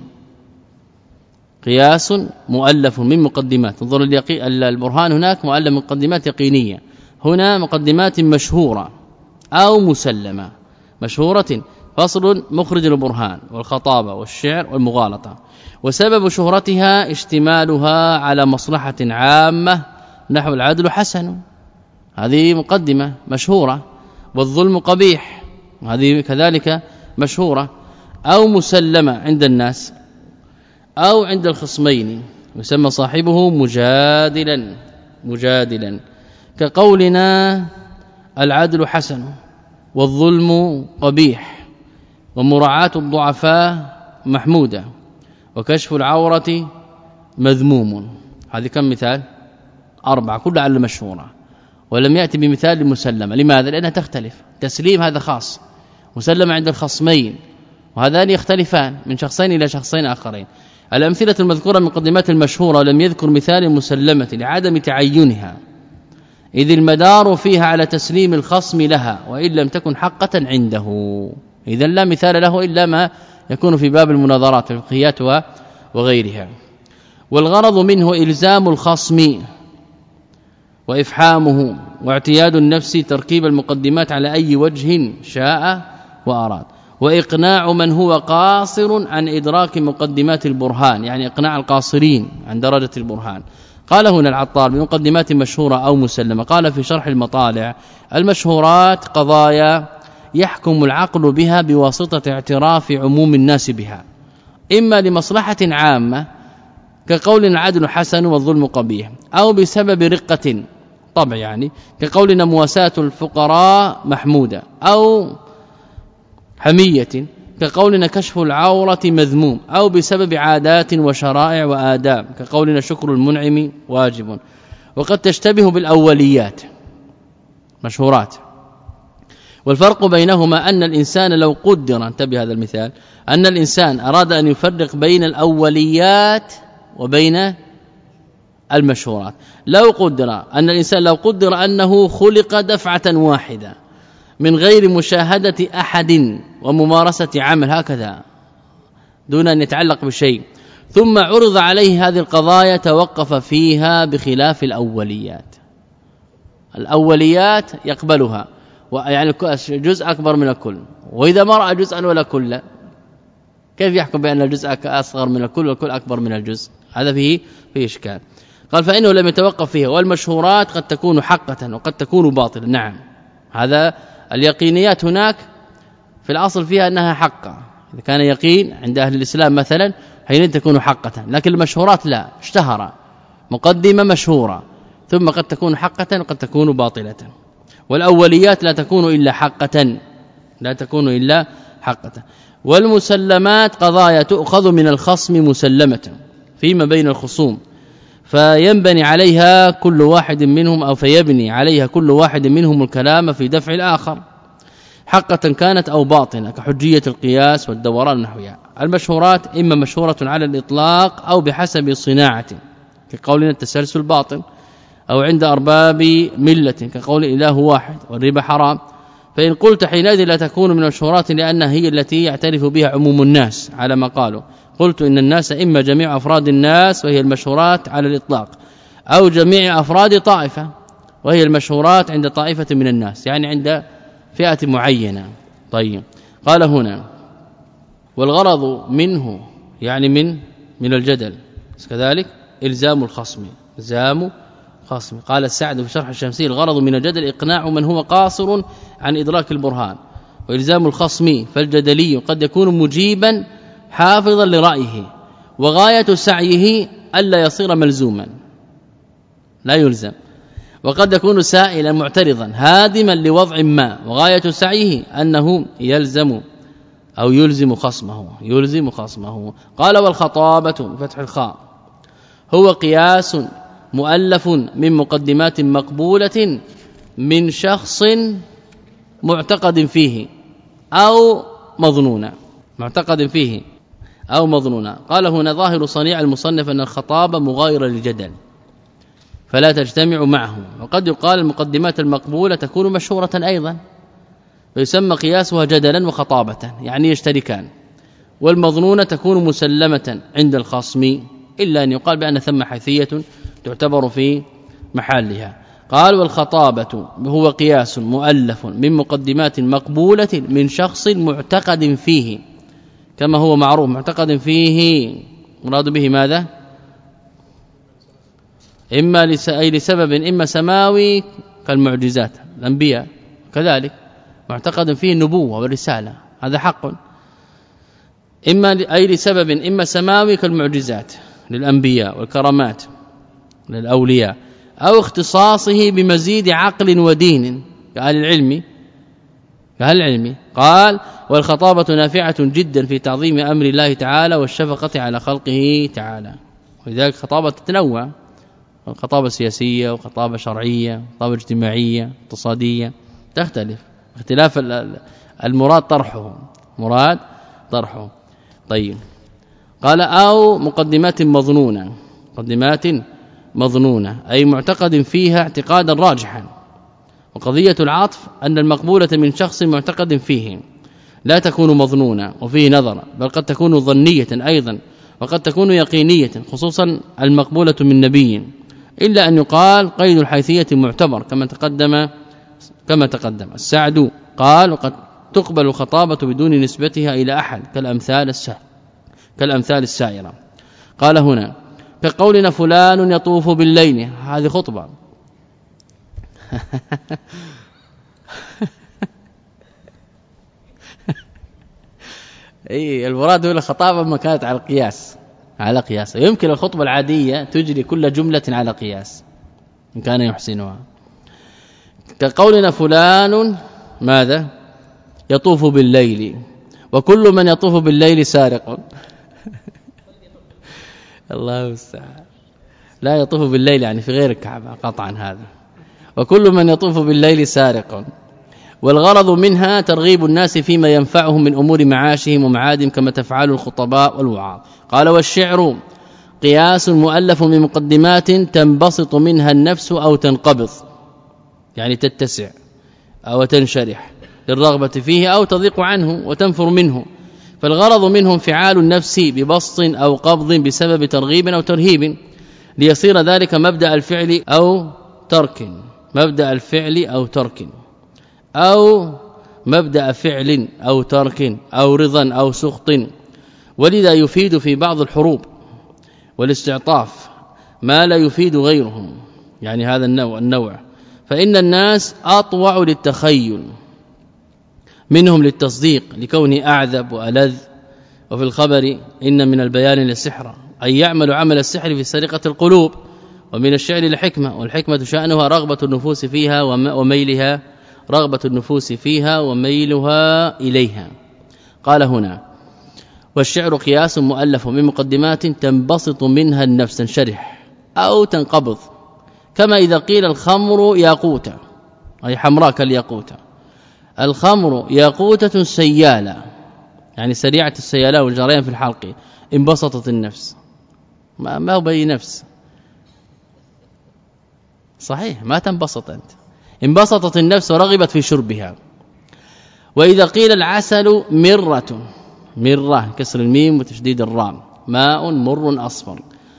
[SPEAKER 1] قياس مؤلف من مقدمات، انظر البرهان هناك مؤلف من مقدمات يقينية، هنا مقدمات مشهورة أو مسلمة. مشهورة فصل مخرج البرهان والخطابة والشعر والمغالطة، وسبب شهرتها اشتمالها على مصلحة عامة نحو العدل حسن، هذه مقدمة مشهورة. والظلم قبيح، هذه كذلك مشهورة. أو مسلمة عند الناس أو عند الخصمين، يسمى صاحبه مجادلا مجادلا، كقولنا العدل حسن والظلم قبيح ومراعاة الضعفاء محمودة وكشف العورة مذموم. هذه كم مثال؟ أربعة كلها على المشهورة، ولم يأتي بمثال مسلمة. لماذا؟ لأنها تختلف. تسليم هذا خاص، مسلمة عند الخصمين، وهذان يختلفان من شخصين إلى شخصين آخرين. الأمثلة المذكورة من مقدمات المشهورة لم يذكر مثال مسلمة لعدم تعينها، إذ المدار فيها على تسليم الخصم لها وإن لم تكن حقة عنده. إذن لا مثال له إلا ما يكون في باب المناظرات الفقهيات وغيرها. والغرض منه إلزام الخصم وإفحامه واعتياد النفس تركيب المقدمات على أي وجه شاء وأراد، وإقناع من هو قاصر عن إدراك مقدمات البرهان، يعني إقناع القاصرين عن درجة البرهان. قال هنا العطار بمقدمات مشهورة أو مسلمة. قال في شرح المطالع المشهورات قضايا يحكم العقل بها بواسطة اعتراف عموم الناس بها، إما لمصلحة عامة كقول العدل حسن والظلم قبيح، أو بسبب رقة طبع، يعني كقولنا مواساة الفقراء محمودة، أو حمية كقولنا كشف العورة مذموم، أو بسبب عادات وشرائع وآداب كقولنا شكر المنعم واجب. وقد تشتبه بالأوليات مشهورات. والفرق بينهما أن الإنسان لو قدر، انتبه هذا المثال، أن الإنسان أراد أن يفرق بين الأوليات وبين المشهورات. لو قدر أن الإنسان لو قدر أنه خلق دفعة واحدة من غير مشاهدة أحد وممارسة عمل هكذا دون أن يتعلق بشيء، ثم عرض عليه هذه القضايا توقف فيها بخلاف الأوليات. الأوليات يقبلها، يعني جزء أكبر من الكل، وإذا ما رأى جزءا ولا كل كيف يحكم بأن الجزء أصغر من الكل والكل أكبر من الجزء؟ هذا فيه فيه إشكال. قال فإنه لم يتوقف فيها. والمشهورات قد تكون حقة وقد تكون باطلة. نعم، هذا اليقينيات هناك في الأصل فيها أنها حقة، إذا كان يقين عند أهل الإسلام مثلا حين تكون حقة، لكن المشهورات لا، اشتهر مقدمة مشهورة ثم قد تكون حقة وقد تكون باطلة. والأوليات لا تكون إلا حقة، لا تكون إلا حقة. والمسلمات قضايا تؤخذ من الخصم مسلمة فيما بين الخصوم، فينبني عليها كل واحد منهم أو فيبني عليها كل واحد منهم الكلام في دفع الآخر. حقة كانت أو باطنة كحجية القياس والدوران ونحوها. المشهورات إما مشهورة على الإطلاق أو بحسب صناعة كقولنا التسلسل باطل، أو عند أرباب ملة كقول إله واحد والربا حرام. فإن قلت حينئذ لا تكون من المشهورات لأنها هي التي يعترف بها عموم الناس على ما قالوا. قلت إن الناس إما جميع أفراد الناس وهي المشهورات على الإطلاق، أو جميع أفراد طائفة وهي المشهورات عند طائفة من الناس، يعني عند فئة معينة. طيب قال هنا والغرض منه يعني من من الجدل كذلك إلزام الخصم، إلزام خصم. قال السعد في شرح الشمسي الغرض من الجدل إقناع من هو قاصر عن إدراك البرهان، وإلزام الخصم فالجدلي قد يكون مجيبا حافظا لرأيه، وغاية سعيه ألا يصير ملزوما لا يلزم، وقد يكون سائلا معترضا هادما لوضع ما، وغاية سعيه أنه يلزم أو يلزم خصمه يلزم خصمه. قال والخطابة بفتح الخاء هو قياس مؤلف من مقدمات مقبولة من شخص معتقد فيه أو مظنونا، معتقد فيه أو مظنونا. قال هنا ظاهر صنيع المصنف أن الخطابة مغايرة للجدل فلا تجتمع معه، وقد يقال المقدمات المقبولة تكون مشهورة أيضا ويسمى قياسها جدلا وخطابة يعني يشتركان، والمظنونة تكون مسلمة عند الخصم إلا أن يقال بأن ثم حيثية تعتبر في محلها. قال والخطابة هو قياس مؤلف من مقدمات مقبولة من شخص معتقد فيه، كما هو معروف معتقد فيه مراد به ماذا؟ إما لسبب إما سماوي كالمعجزات الأنبياء، كذلك معتقد فيه النبوة والرسالة هذا حق، إما أي لسبب إما سماوي كالمعجزات للأنبياء والكرامات للأولياء، أو اختصاصه بمزيد عقل ودين كأهل العلم كأهل العلم. قال والخطابة نافعة جدا في تعظيم أمر الله تعالى والشفقة على خلقه تعالى، ولذلك خطابة تتنوع، خطابة سياسية وخطابة شرعية وخطابة اجتماعية اقتصادية تختلف اختلاف المراد طرحه مراد طرحه. طيب قال أو مقدمات مظنونة، مقدمات مظنونة أي معتقد فيها اعتقادا راجحا، وقضية العطف أن المقبولة من شخص معتقد فيه لا تكون مظنونة وفيه نظر، بل قد تكون ظنية أيضا وقد تكون يقينية، خصوصا المقبولة من نبي، إلا أن يقال قيد الحيثية معتبر كما تقدم كما تقدم. السعد قال وقد تقبل الخطابة بدون نسبتها إلى أحد كالأمثال السائرة كالأمثال السائرة. قال هنا كقولنا فلان يطوف بالليل، هذه خطبة اي المراد هو الخطابه ما كانت على القياس على قياس، يمكن الخطبه العاديه تجري كل جملة على قياس ان كان يحسنها. كقولنا فلان ماذا يطوف بالليل، وكل من يطوف بالليل سارق الله المستعان، لا يطوف بالليل يعني في غير الكعبة قطعا هذا، وكل من يطوف بالليل سارق، والغرض منها ترغيب الناس فيما ينفعهم من أمور معاشهم ومعادهم كما تفعل الخطباء والوعاظ. قال والشعر قياس مؤلف من مقدمات تنبسط منها النفس أو تنقبض يعني تتسع أو تنشرح للرغبة فيه أو تضيق عنه وتنفر منه، فالغرض منه انفعال النفس ببسط أو قبض بسبب ترغيب أو ترهيب، ليصير ذلك مبدأ الفعل أو ترك مبدأ الفعل أو ترك أو مبدأ فعل أو ترك أو رضا أو سخط. ولذا يفيد في بعض الحروب والاستعطاف ما لا يفيد غيرهم، يعني هذا النوع النوع فإن الناس أطوع للتخيل منهم للتصديق لكونه أعذب وألذ. وفي الخبر إن من البيان للسحر أي يعمل عمل السحر في سرقة القلوب، ومن الشعر الحكمة، والحكمة شأنها رغبة النفوس فيها وميلها رغبة النفوس فيها وميلها إليها. قال هنا والشعر قياس مؤلف من مقدمات تنبسط منها النفس تنشرح أو تنقبض، كما إذا قيل الخمر ياقوتة أي حمراء كالياقوتة، الخمر ياقوتة سيالة يعني سريعة السيالة والجريان في الحلق انبسطت النفس ما ما هو بأي نفس صحيح ما تنبسط أنت انبسطت النفس ورغبت في شربها. وإذا قيل العسل مرة مرة كسر الميم وتشديد الراء ماء مر أصفر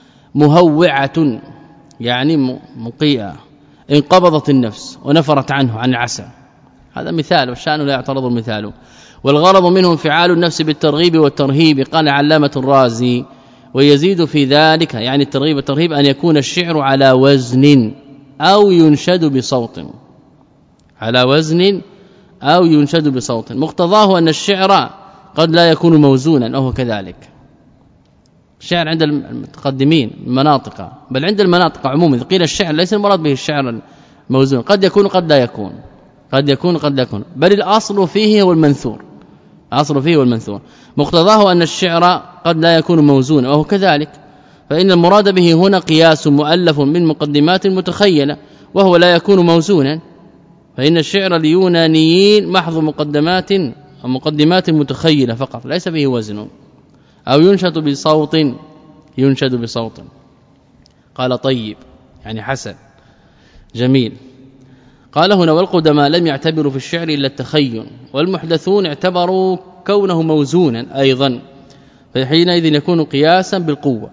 [SPEAKER 1] مهوعة يعني مقيئة انقبضت النفس ونفرت عنه عن العسل هذا مثال والشأن لا يعترض المثال. والغرض منه انفعال النفس بالترغيب والترهيب قال علامة الرازي ويزيد في ذلك يعني الترغيب والترهيب أن يكون الشعر على وزن أو ينشد بصوت على وزن أو ينشد بصوت مقتضاه أن الشعر قد لا يكون موزونا وهو كذلك الشعر عند المتقدمين المناطق بل عند المناطق عموما قيل الشعر ليس المراد به الشعر الموزون قد يكون قد لا يكون قد يكون قد لا يكون بل الأصل فيه هو المنثور اصل فيه والمنثور مقتضاه أن الشعر قد لا يكون موزونا وهو كذلك فإن المراد به هنا قياس مؤلف من مقدمات متخيلة وهو لا يكون موزونا فإن الشعر اليونانيين محض مقدمات ومقدمات متخيلة فقط ليس به وزن أو ينشد بصوت ينشد بصوت. قال طيب يعني حسن جميل. قال هنا والقدماء لم يعتبروا في الشعر إلا التخيل والمحدثون اعتبروا كونه موزونا أيضا فحينئذ يكون قياسا بالقوة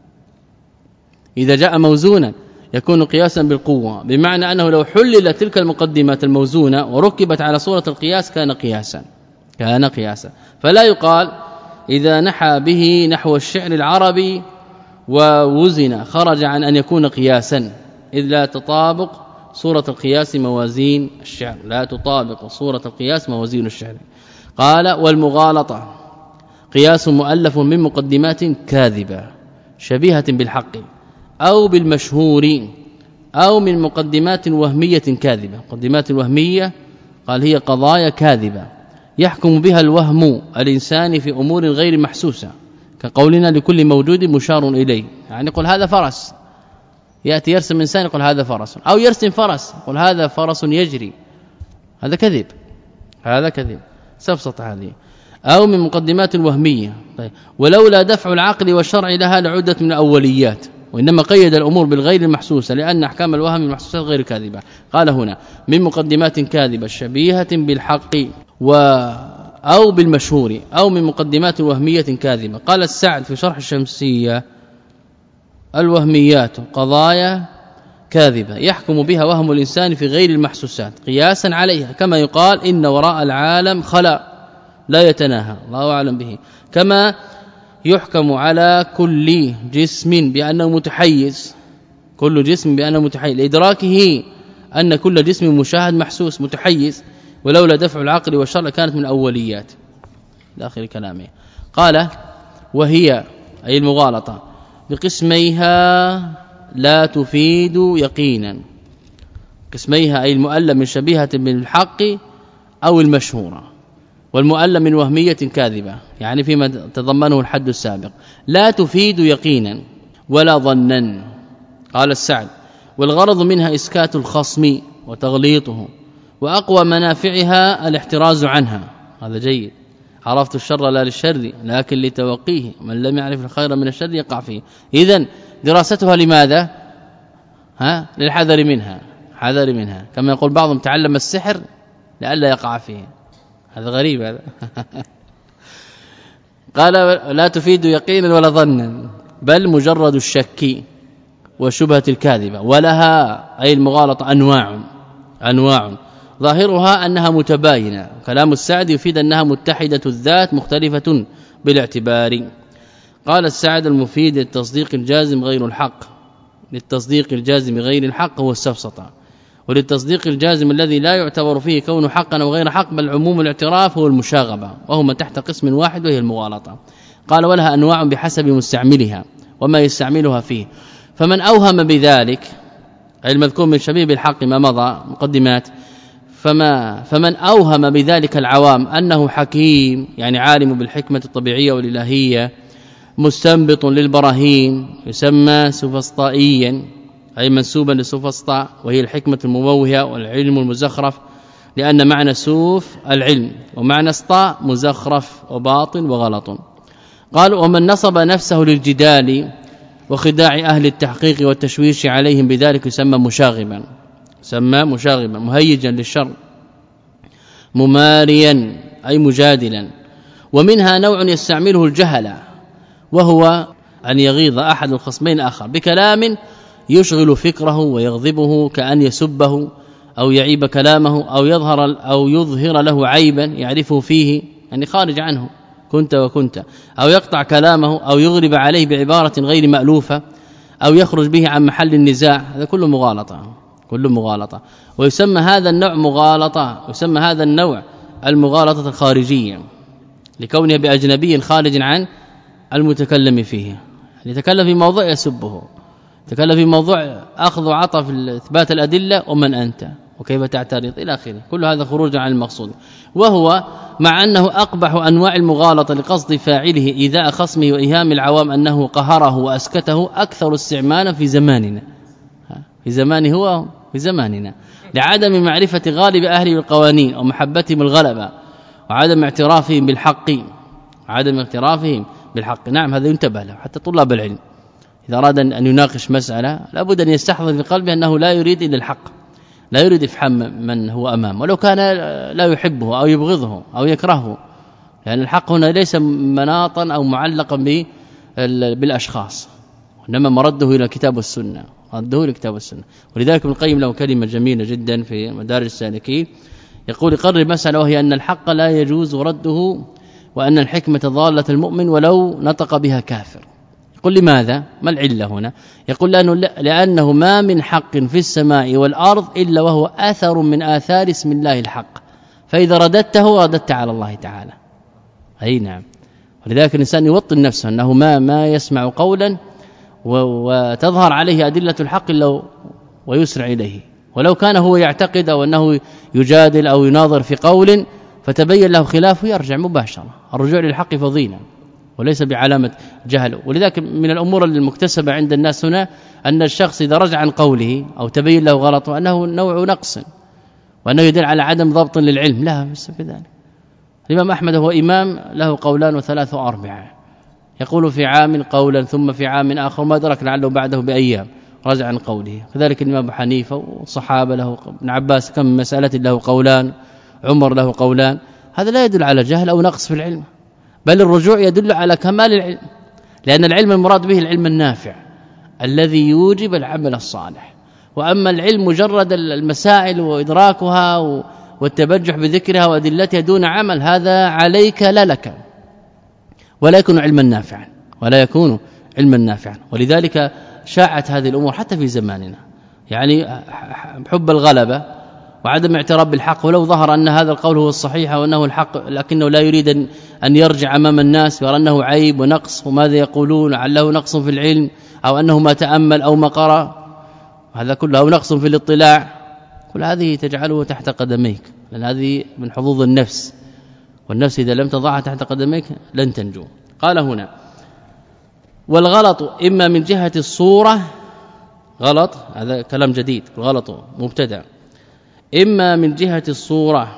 [SPEAKER 1] إذا جاء موزونا يكون قياسا بالقوة بمعنى أنه لو حلل تلك المقدمات الموزونة وركبت على صورة القياس كان قياسا كان قياسا فلا يقال إذا نحى به نحو الشعر العربي ووزن خرج عن أن يكون قياسا إذ لا تطابق صورة القياس موازين الشعر لا تطابق صورة القياس موازين الشعر. قال والمغالطة قياس مؤلف من مقدمات كاذبة شبيهة بالحق أو بالمشهور أو من مقدمات وهمية كاذبة. مقدمات وهمية قال هي قضايا كاذبة يحكم بها الوهم الإنسان في أمور غير محسوسة كقولنا لكل موجود مشار إليه يعني يقول هذا فرس يأتي يرسم إنسان يقول هذا فرس أو يرسم فرس يقول هذا فرس يجري هذا كذب هذا كذب سبسط هذه أو من مقدمات الوهمية. طيب ولولا دفع العقل والشرع لها لعدة من الأوليات وإنما قيد الأمور بالغير المحسوسة لأن أحكام الوهم المحسوسات غير كاذبة. قال هنا من مقدمات كاذبة شبيهة بالحق و أو بالمشهور أو من مقدمات وهمية كاذبة. قال السعد في شرح الشمسية الوهميات قضايا كاذبة يحكم بها وهم الإنسان في غير المحسوسات قياسا عليها كما يقال إن وراء العالم خلا لا يتناهى الله أعلم به كما يحكم على كل جسم بأنه متحيز كل جسم بأنه متحيز لإدراكه أن كل جسم مشاهد محسوس متحيز ولولا دفع العقل والشرع كانت من الأوليات داخل كلامه. قال وهي أي المغالطة بقسميها لا تفيد يقينا قسميها أي المؤلم من شبيهة بالحق أو المشهورة والمؤلم من وهمية كاذبة يعني فيما تضمنه الحد السابق لا تفيد يقينا ولا ظنا. قال السعد والغرض منها إسكات الخصم وتغليطه وأقوى منافعها الاحتراز عنها هذا جيد عرفت الشر لا للشر لكن لتوقيه من لم يعرف الخير من الشر يقع فيه إذن دراستها لماذا ها للحذر منها حذر منها كما يقول بعضهم تعلم السحر لئلا يقع فيه هذا غريب هذا قال لا تفيد يقينا ولا ظنا بل مجرد الشك وشبهة الكاذبة ولها أي المغالطة أنواع أنواع ظاهرها أنها متباينة كلام السعد يفيد أنها متحدة الذات مختلفة بالاعتبار. قال السعد المفيد للتصديق الجازم غير الحق للتصديق الجازم غير الحق هو السفسطة وللتصديق الجازم الذي لا يعتبر فيه كونه حقا أو غير حق بل عموم الاعتراف هو المشاغبة وهما تحت قسم واحد وهي المغالطة. قال ولها أنواع بحسب مستعملها وما يستعملها فيه فمن أوهم بذلك المذكور من شبيه بالحق ما مضى مقدمات فما فمن أوهم بذلك العوام أنه حكيم يعني عالم بالحكمة الطبيعية والإلهية مستنبط للبراهين يسمى سفسطائيا أي منسوبا للسفسطاء وهي الحكمة المموهة والعلم المزخرف لأن معنى سوف العلم ومعنى اسطاء مزخرف وباطل وغلط. قالوا ومن نصب نفسه للجدال وخداع أهل التحقيق والتشويش عليهم بذلك يسمى مشاغبا سمى مشاغبا مهيجا للشر مماريا أي مجادلا. ومنها نوع يستعمله الجهل وهو أن يغيظ أحد الخصمين آخر بكلام يشغل فكره ويغضبه كأن يسبه أو يعيب كلامه أو يظهر أو يظهر له عيبا يعرفه فيه يعني خارج عنه كنت وكنت أو يقطع كلامه أو يغرب عليه بعبارة غير مألوفة أو يخرج به عن محل النزاع. هذا كله مغالطة كله مغالطة ويسمى هذا النوع مغالطة ويسمى هذا النوع المغالطة الخارجية لكونه بأجنبي خارج عن المتكلم فيه. يتكلم في موضوع يسبه يتكلم في موضوع أخذ وعطى في إثبات الأدلة ومن أنت وكيف تعترض إلى آخره. كل هذا خروج عن المقصود وهو مع أنه أقبح أنواع المغالطة لقصد فاعله إيذاء خصمه وإيهام العوام أنه قهره وأسكته أكثر استعمالا في زماننا في زمانه هو في زماننا لعدم معرفة غالب أهل القوانين ومحبتهم الغلبة وعدم اعترافهم بالحق عدم اعترافهم بالحق. نعم هذا ينتبه له حتى طلاب العلم إذا أراد أن يناقش مسألة لابد أن يستحضر في قلبه أنه لا يريد إلا الحق لا يريد يفهم من هو أمامه ولو كان لا يحبه أو يبغضه أو يكرهه لأن يعني الحق هنا ليس مناطا أو معلقا بالأشخاص وإنما مرده إلى الكتاب والسنة مرده إلى الكتاب والسنة. ولذلك ابن القيم له كلمة جميلة جدا في مدارج السالكين يقول يقرر مسألة وهي أن الحق لا يجوز رده وأن الحكمة ضالة المؤمن ولو نطق بها كافر. يقول لماذا ما العلة هنا؟ يقول لأنه, لأنه ما من حق في السماء والأرض إلا وهو أثر من آثار اسم الله الحق فإذا رددته رددت على الله تعالى. أي نعم. ولذلك الإنسان يوطن نفسه أنه ما ما يسمع قولا وتظهر عليه أدلة الحق إلا ويسرع إليه ولو كان هو يعتقد أو أنه يجادل أو يناظر في قول فتبين له خلافه يرجع مباشرة. الرجوع للحق فضيلة وليس بعلامة جهل. ولذلك من الأمور المكتسبة عند الناس هنا أن الشخص إذا رجع عن قوله أو تبين له غلط وأنه نوع نقص وأنه يدل على عدم ضبط للعلم لا ليس كذلك. الإمام أحمد هو إمام له قولان وثلاث وأربعة يقول في عام قولا ثم في عام آخر ما درك لعله بعده بأيام رجع عن قوله. كذلك الإمام أبو حنيفة والصحابة له ابن عباس كم مسألة له قولان عمر له قولان. هذا لا يدل على جهل أو نقص في العلم بل الرجوع يدل على كمال العلم لأن العلم المراد به العلم النافع الذي يوجب العمل الصالح. وأما العلم مجرد المسائل وإدراكها والتبجح بذكرها وأدلتها دون عمل هذا عليك لا لك ولا يكون علما نافعا ولا يكون علما نافعا. ولذلك شاعت هذه الأمور حتى في زماننا يعني حب الغلبة وعدم اعتراف بالحق ولو ظهر أن هذا القول هو الصحيح وأنه الحق لكنه لا يريد أن يرجع أمام الناس ويرى أنه عيب ونقص وماذا يقولون لعله نقص في العلم أو أنه ما تأمل أو ما قرأ هذا كله نقص في الاطلاع. كل هذه تجعله تحت قدميك لأن هذه من حظوظ النفس والنفس إذا لم تضعها تحت قدميك لن تنجو. قال هنا والغلط إما من جهة الصورة غلط هذا كلام جديد غلط مبتدأ إما من جهة الصورة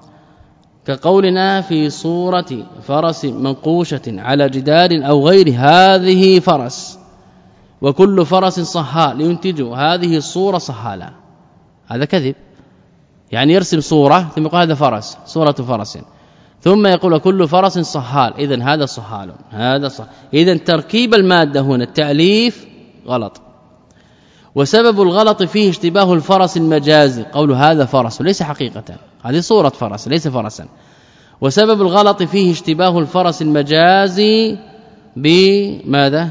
[SPEAKER 1] كقولنا في صورة فرس منقوشة على جدار أو غير هذه فرس وكل فرس صهال ينتج هذه الصورة صهالا. هذا كذب يعني يرسم صورة ثم يقول هذا فرس صورة فرس ثم يقول كل فرس صهال إذن هذا صهال هذا صهال. إذن تركيب المادة هنا التأليف غلط. وسبب الغلط فيه اشتباه الفرس المجازي قول هذا فرس وليس حقيقة هذه صورة فرس ليس فرسا. وسبب الغلط فيه اشتباه الفرس المجازي بماذا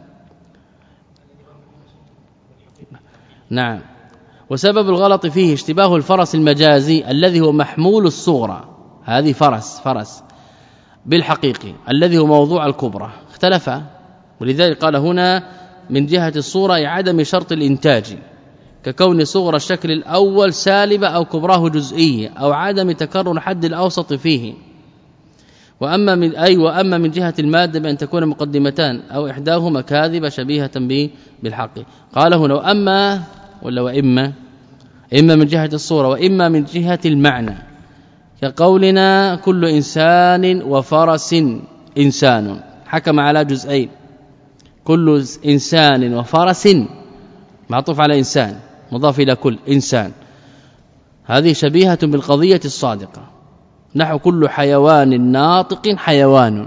[SPEAKER 1] نعم وسبب الغلط فيه اشتباه الفرس المجازي الذي هو محمول الصغرى هذه فرس فرس بالحقيقي الذي هو موضوع الكبرى اختلف. ولذلك قال هنا من جهة الصورة عدم شرط الإنتاج ككون صغر الشكل الأول سالبة أو كبراه جزئية أو عدم تكرر حد الأوسط فيه. وأما من أي وأما من جهة المادة بأن تكون مقدمتان أو إحداهما كاذبة شبيهة به بالحق. قال هنا وأما ولا وإما إما من جهة الصورة وإما من جهة المعنى، كقولنا كل إنسان وفرس إنسان، حكم على جزئين، كل إنسان وفرس معطوف على إنسان مضاف إلى كل إنسان، هذه شبيهة بالقضية الصادقة، نحو كل حيوان ناطق حيوان،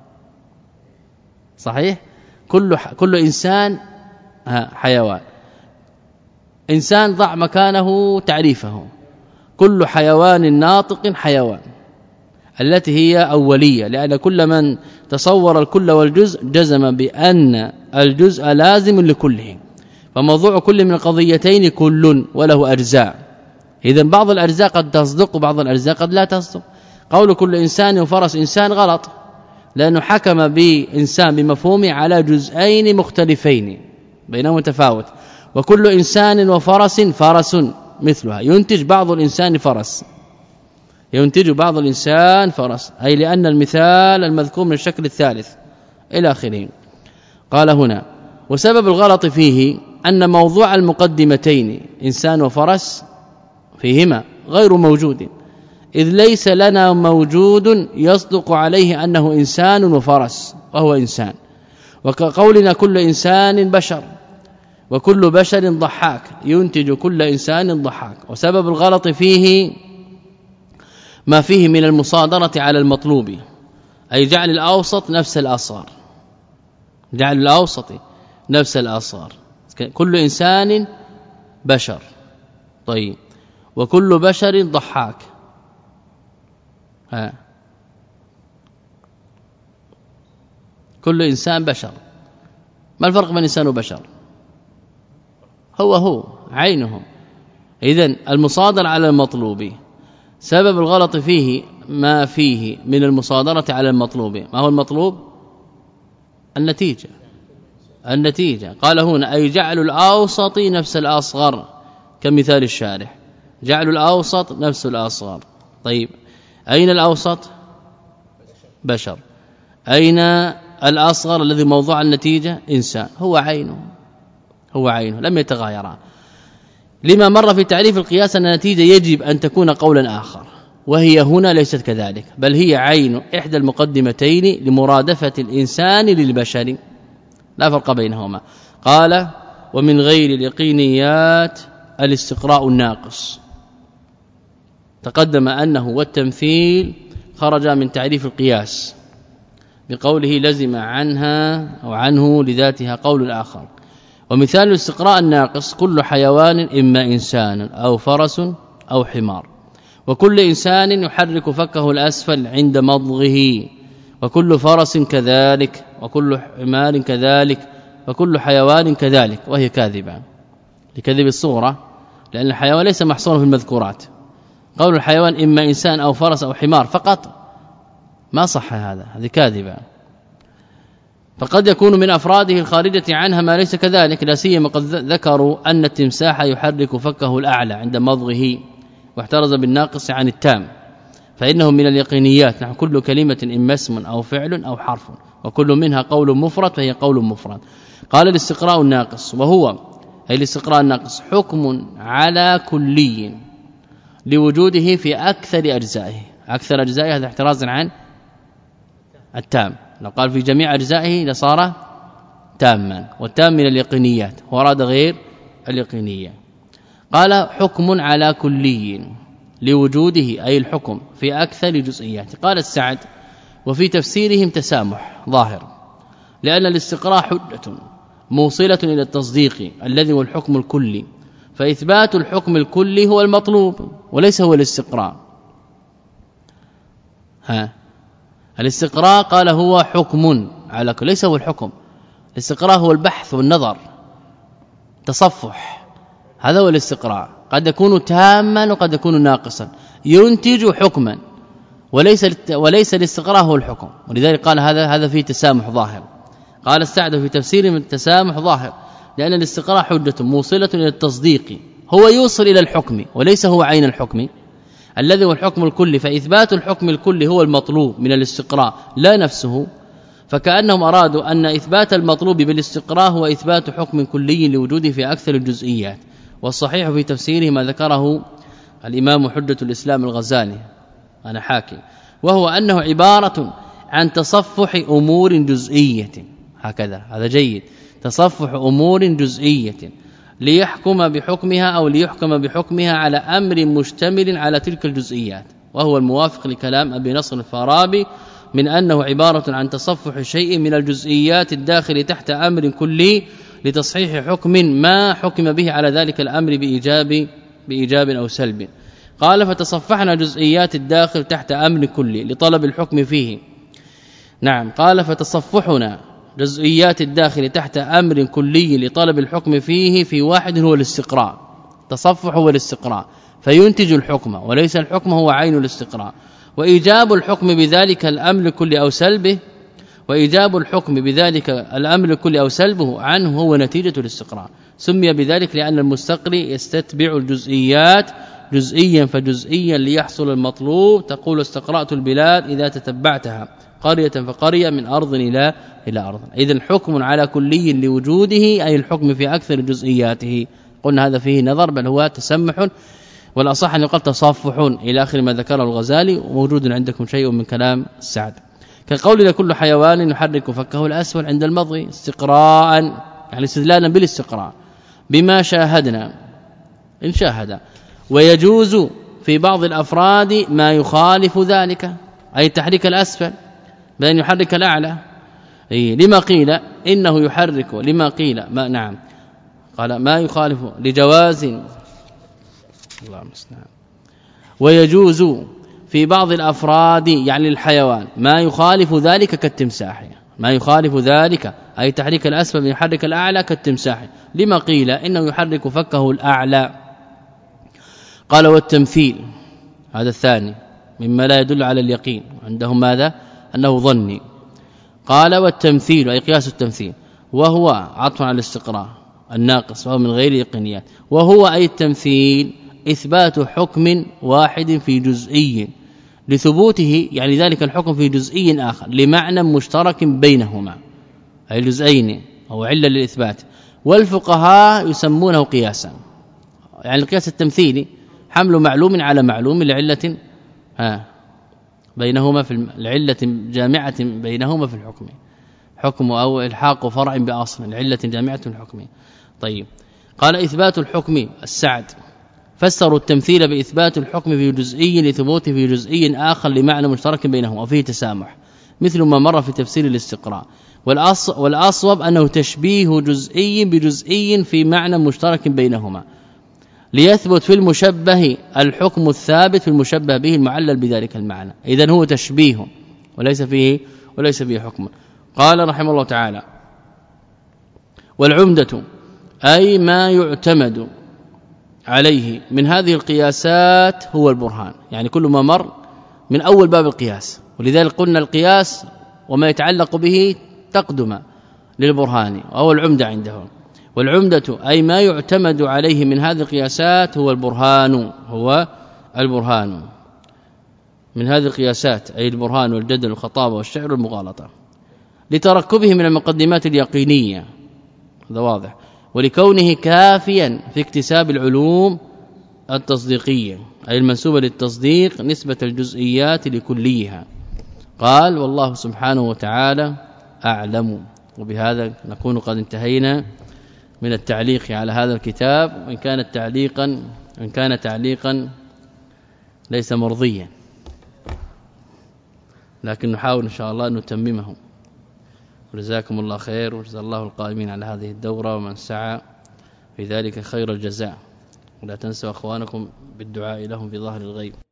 [SPEAKER 1] صحيح؟ كل كل إنسان حيوان، إنسان ضع مكانه تعريفه، كل حيوان ناطق حيوان، التي هي أولية، لأن كل من تصور الكل والجزء جزم بأن الجزء لازم لكله، فموضوع كل من القضيتين كل وله أجزاء، إذن بعض الأجزاء قد تصدق وبعض الأجزاء قد لا تصدق. قول كل إنسان وفرس إنسان غلط، لأنه حكم بإنسان بمفهومه على جزئين مختلفين بينهما تفاوت، وكل إنسان وفرس فرس مثلها، ينتج بعض الإنسان فرس، ينتج بعض الإنسان فرس، أي لأن المثال المذكور من الشكل الثالث إلى آخره. قال هنا وسبب الغلط فيه أن موضوع المقدمتين إنسان وفرس فيهما غير موجود، إذ ليس لنا موجود يصدق عليه أنه إنسان وفرس وهو إنسان، وكقولنا كل إنسان بشر، وكل بشر ضحاك، ينتج كل إنسان ضحاك. وسبب الغلط فيه ما فيه من المصادرة على المطلوب، أي جعل الأوسط نفس الأصغر، جعل الأوسط نفس الأصغر، كل إنسان بشر، طيب، وكل بشر ضحاك، ها كل إنسان بشر، ما الفرق بين إنسان وبشر؟ هو هو عينه. إذن المصادرة على المطلوب سبب الغلط فيه ما فيه من المصادرة على المطلوب. ما هو المطلوب؟ النتيجة، النتيجة. قال هنا أي جعل الأوسط نفس الأصغر، كمثال الشارح، جعل الأوسط نفس الأصغر. طيب أين الأوسط؟ بشر. أين الأصغر الذي موضوع النتيجة؟ إنسان، هو عينه، هو عينه، لم يتغايرا. لما مر في تعريف القياس أن النتيجة يجب أن تكون قولا آخر، وهي هنا ليست كذلك، بل هي عين إحدى المقدمتين لمرادفة الإنسان للبشر، لا فرق بينهما. قال ومن غير اليقينيات الاستقراء الناقص، تقدم أنه والتمثيل خرج من تعريف القياس بقوله لزم عنها أو عنه لذاتها قول آخر. ومثال الاستقراء الناقص كل حيوان إما إنسان أو فرس أو حمار، وكل إنسان يحرك فكه الأسفل عند مضغه، وكل فرس كذلك، وكل حمار كذلك، وكل حيوان كذلك، وهي كاذبة لكذب الصورة، لأن الحيوان ليس محصورا في المذكورات. قول الحيوان إما إنسان أو فرس أو حمار فقط ما صح، هذا هذه كاذبة. فقد يكون من أفراده الخارجة عنها ما ليس كذلك، لا سيما قد ذكروا أن التمساح يحرك فكه الأعلى عند مضغه، واحترز بالناقص عن التام، فإنه من اليقينيات، نحو كل كلمة إما اسم أو فعل أو حرف، وكل منها قول مفرد فهي قول مفرد. قال الاستقراء الناقص، وهو أي الاستقراء الناقص حكم على كلي لوجوده في أكثر أجزائه، أكثر أجزائه هذا احترازا عن التام، لو قال في جميع أجزائه لصار تاما، والتام من اليقينيات، وراد غير اليقينية. قال حكم على كلي لوجوده أي الحكم في أكثر جزئيات. قال السعد وفي تفسيرهم تسامح ظاهر، لأن الاستقراء حجة موصلة إلى التصديق الذي هو الحكم الكلي، فإثبات الحكم الكلي هو المطلوب وليس هو الاستقراء. ها الاستقراء قال هو حكم على كل، ليس هو الحكم. الاستقراء هو البحث والنظر، تصفح، هذا هو الاستقراء. قد يكون تاما وقد يكون ناقصا، ينتج حكما، وليس وليس الاستقراء هو الحكم. ولذلك قال هذا هذا فيه تسامح ظاهر. قال السعد في تفسيره من التسامح ظاهر، لأن الاستقراء حجة موصلة إلى التصديق، هو يوصل إلى الحكم وليس هو عين الحكم الذي هو الحكم الكلي، فإثبات الحكم الكلي هو المطلوب من الاستقراء لا نفسه. فكأنهم أرادوا أن إثبات المطلوب بالاستقراء هو إثبات حكم كلي لوجوده في أكثر الجزئيات، والصحيح في تفسيره ما ذكره الإمام حجة الإسلام الغزالي أنا حاكي وهو أنه عبارة عن تصفح أمور جزئية هكذا هذا جيد تصفح أمور جزئية ليحكم بحكمها أو ليحكم بحكمها على أمر مشتمل على تلك الجزئيات وهو الموافق لكلام أبي نصر الفارابي من أنه عبارة عن تصفح شيء من الجزئيات الداخل تحت أمر كلي لتصحيح حكم ما حكم به على ذلك الأمر بإيجاب بإيجاب أو سلب. قال فتصفحنا جزئيات الداخل تحت أمر كلي لطلب الحكم فيه. نعم قال فتصفحنا جزئيات الداخل تحت أمر كلي لطلب الحكم فيه في واحد هو الاستقراء. تصفح هو الاستقراء فينتج الحكم وليس الحكم هو عين الاستقراء وإيجاب الحكم بذلك الأمر كلي أو سلبه وإيجاب الحكم بذلك الأمر كلي أو سلبه عنه هو نتيجة الاستقراء. سمي بذلك لأن المستقري يستتبع الجزئيات جزئيا فجزئيا ليحصل المطلوب. تقول استقرأت البلاد إذا تتبعتها قرية فقرية من أرض إلى إلى أرض. إذن حكم على كلي لوجوده أي الحكم في أكثر جزئياته. قلنا هذا فيه نظر بل هو تسمح والأصح أن يقال تصفح إلى آخر ما ذكره الغزالي وموجود عندكم شيء من كلام السعد. كقولنا كل حيوان يحرك فكه الأسفل عند المضي استقراء يعني استدلالا بالاستقراء بما شاهدنا إن شاهد. ويجوز في بعض الأفراد ما يخالف ذلك أي تحريك الأسفل بأن يحرك الأعلى أي لما قيل إنه يحرك لما قيل ما نعم قال ما يخالف لجواز الله المستعان. ويجوز في بعض الأفراد يعني الحيوان ما يخالف ذلك كالتمساح ما يخالف ذلك أي تحريك الأسفل من يحرك الأعلى كالتمساح لما قيل إنه يحرك فكه الأعلى. قال والتمثيل هذا الثاني مما لا يدل على اليقين عندهم ماذا أنه ظني. قال والتمثيل أي قياس التمثيل وهو عطف على الاستقراء الناقص وهو من غير يقينيات وهو أي التمثيل إثبات حكم واحد في جزئي لثبوته يعني ذلك الحكم في جزئي آخر لمعنى مشترك بينهما أي جزئين أو علة للإثبات. والفقهاء يسمونه قياسا يعني القياس التمثيلي حمل معلوم على معلوم لعلة ها بينهما في العلة جامعة بينهما في الحكم حكم أو الحاق فرع بأصل العلة جامعة في الحكم. طيب قال إثبات الحكم السعد فسروا التمثيل بإثبات الحكم في جزئي لثبوته في جزئي آخر لمعنى مشترك بينهما وفيه تسامح مثل ما مر في تفسير الاستقراء. والأصوب أنه تشبيه جزئي بجزئي في معنى مشترك بينهما ليثبت في المشبه الحكم الثابت في المشبه به المعلل بذلك المعنى. إذن هو تشبيه وليس فيه وليس فيه حكم. قال رحمه الله تعالى والعمدة أي ما يعتمد عليه من هذه القياسات هو البرهان يعني كل ما مر من أول باب القياس ولذلك قلنا القياس وما يتعلق به تقدم للبرهان أو العمدة عندهم. والعمدة أي ما يعتمد عليه من هذه القياسات هو البرهان هو البرهان من هذه القياسات أي البرهان والجدل والخطابة والشعر والمغالطة لتركبه من المقدمات اليقينية هذا واضح ولكونه كافيا في اكتساب العلوم التصديقية أي المنسوبة للتصديق نسبة الجزئيات لكليها. قال والله سبحانه وتعالى أعلم. وبهذا نكون قد انتهينا من التعليق على هذا الكتاب وإن كان تعليقا وإن كان تعليقا ليس مرضيا لكن نحاول إن شاء الله أن نتممه. جزاكم الله خير وجزا الله القائمين على هذه الدورة ومن سعى في ذلك خير الجزاء. ولا تنسوا اخوانكم بالدعاء لهم في ظهر الغيب.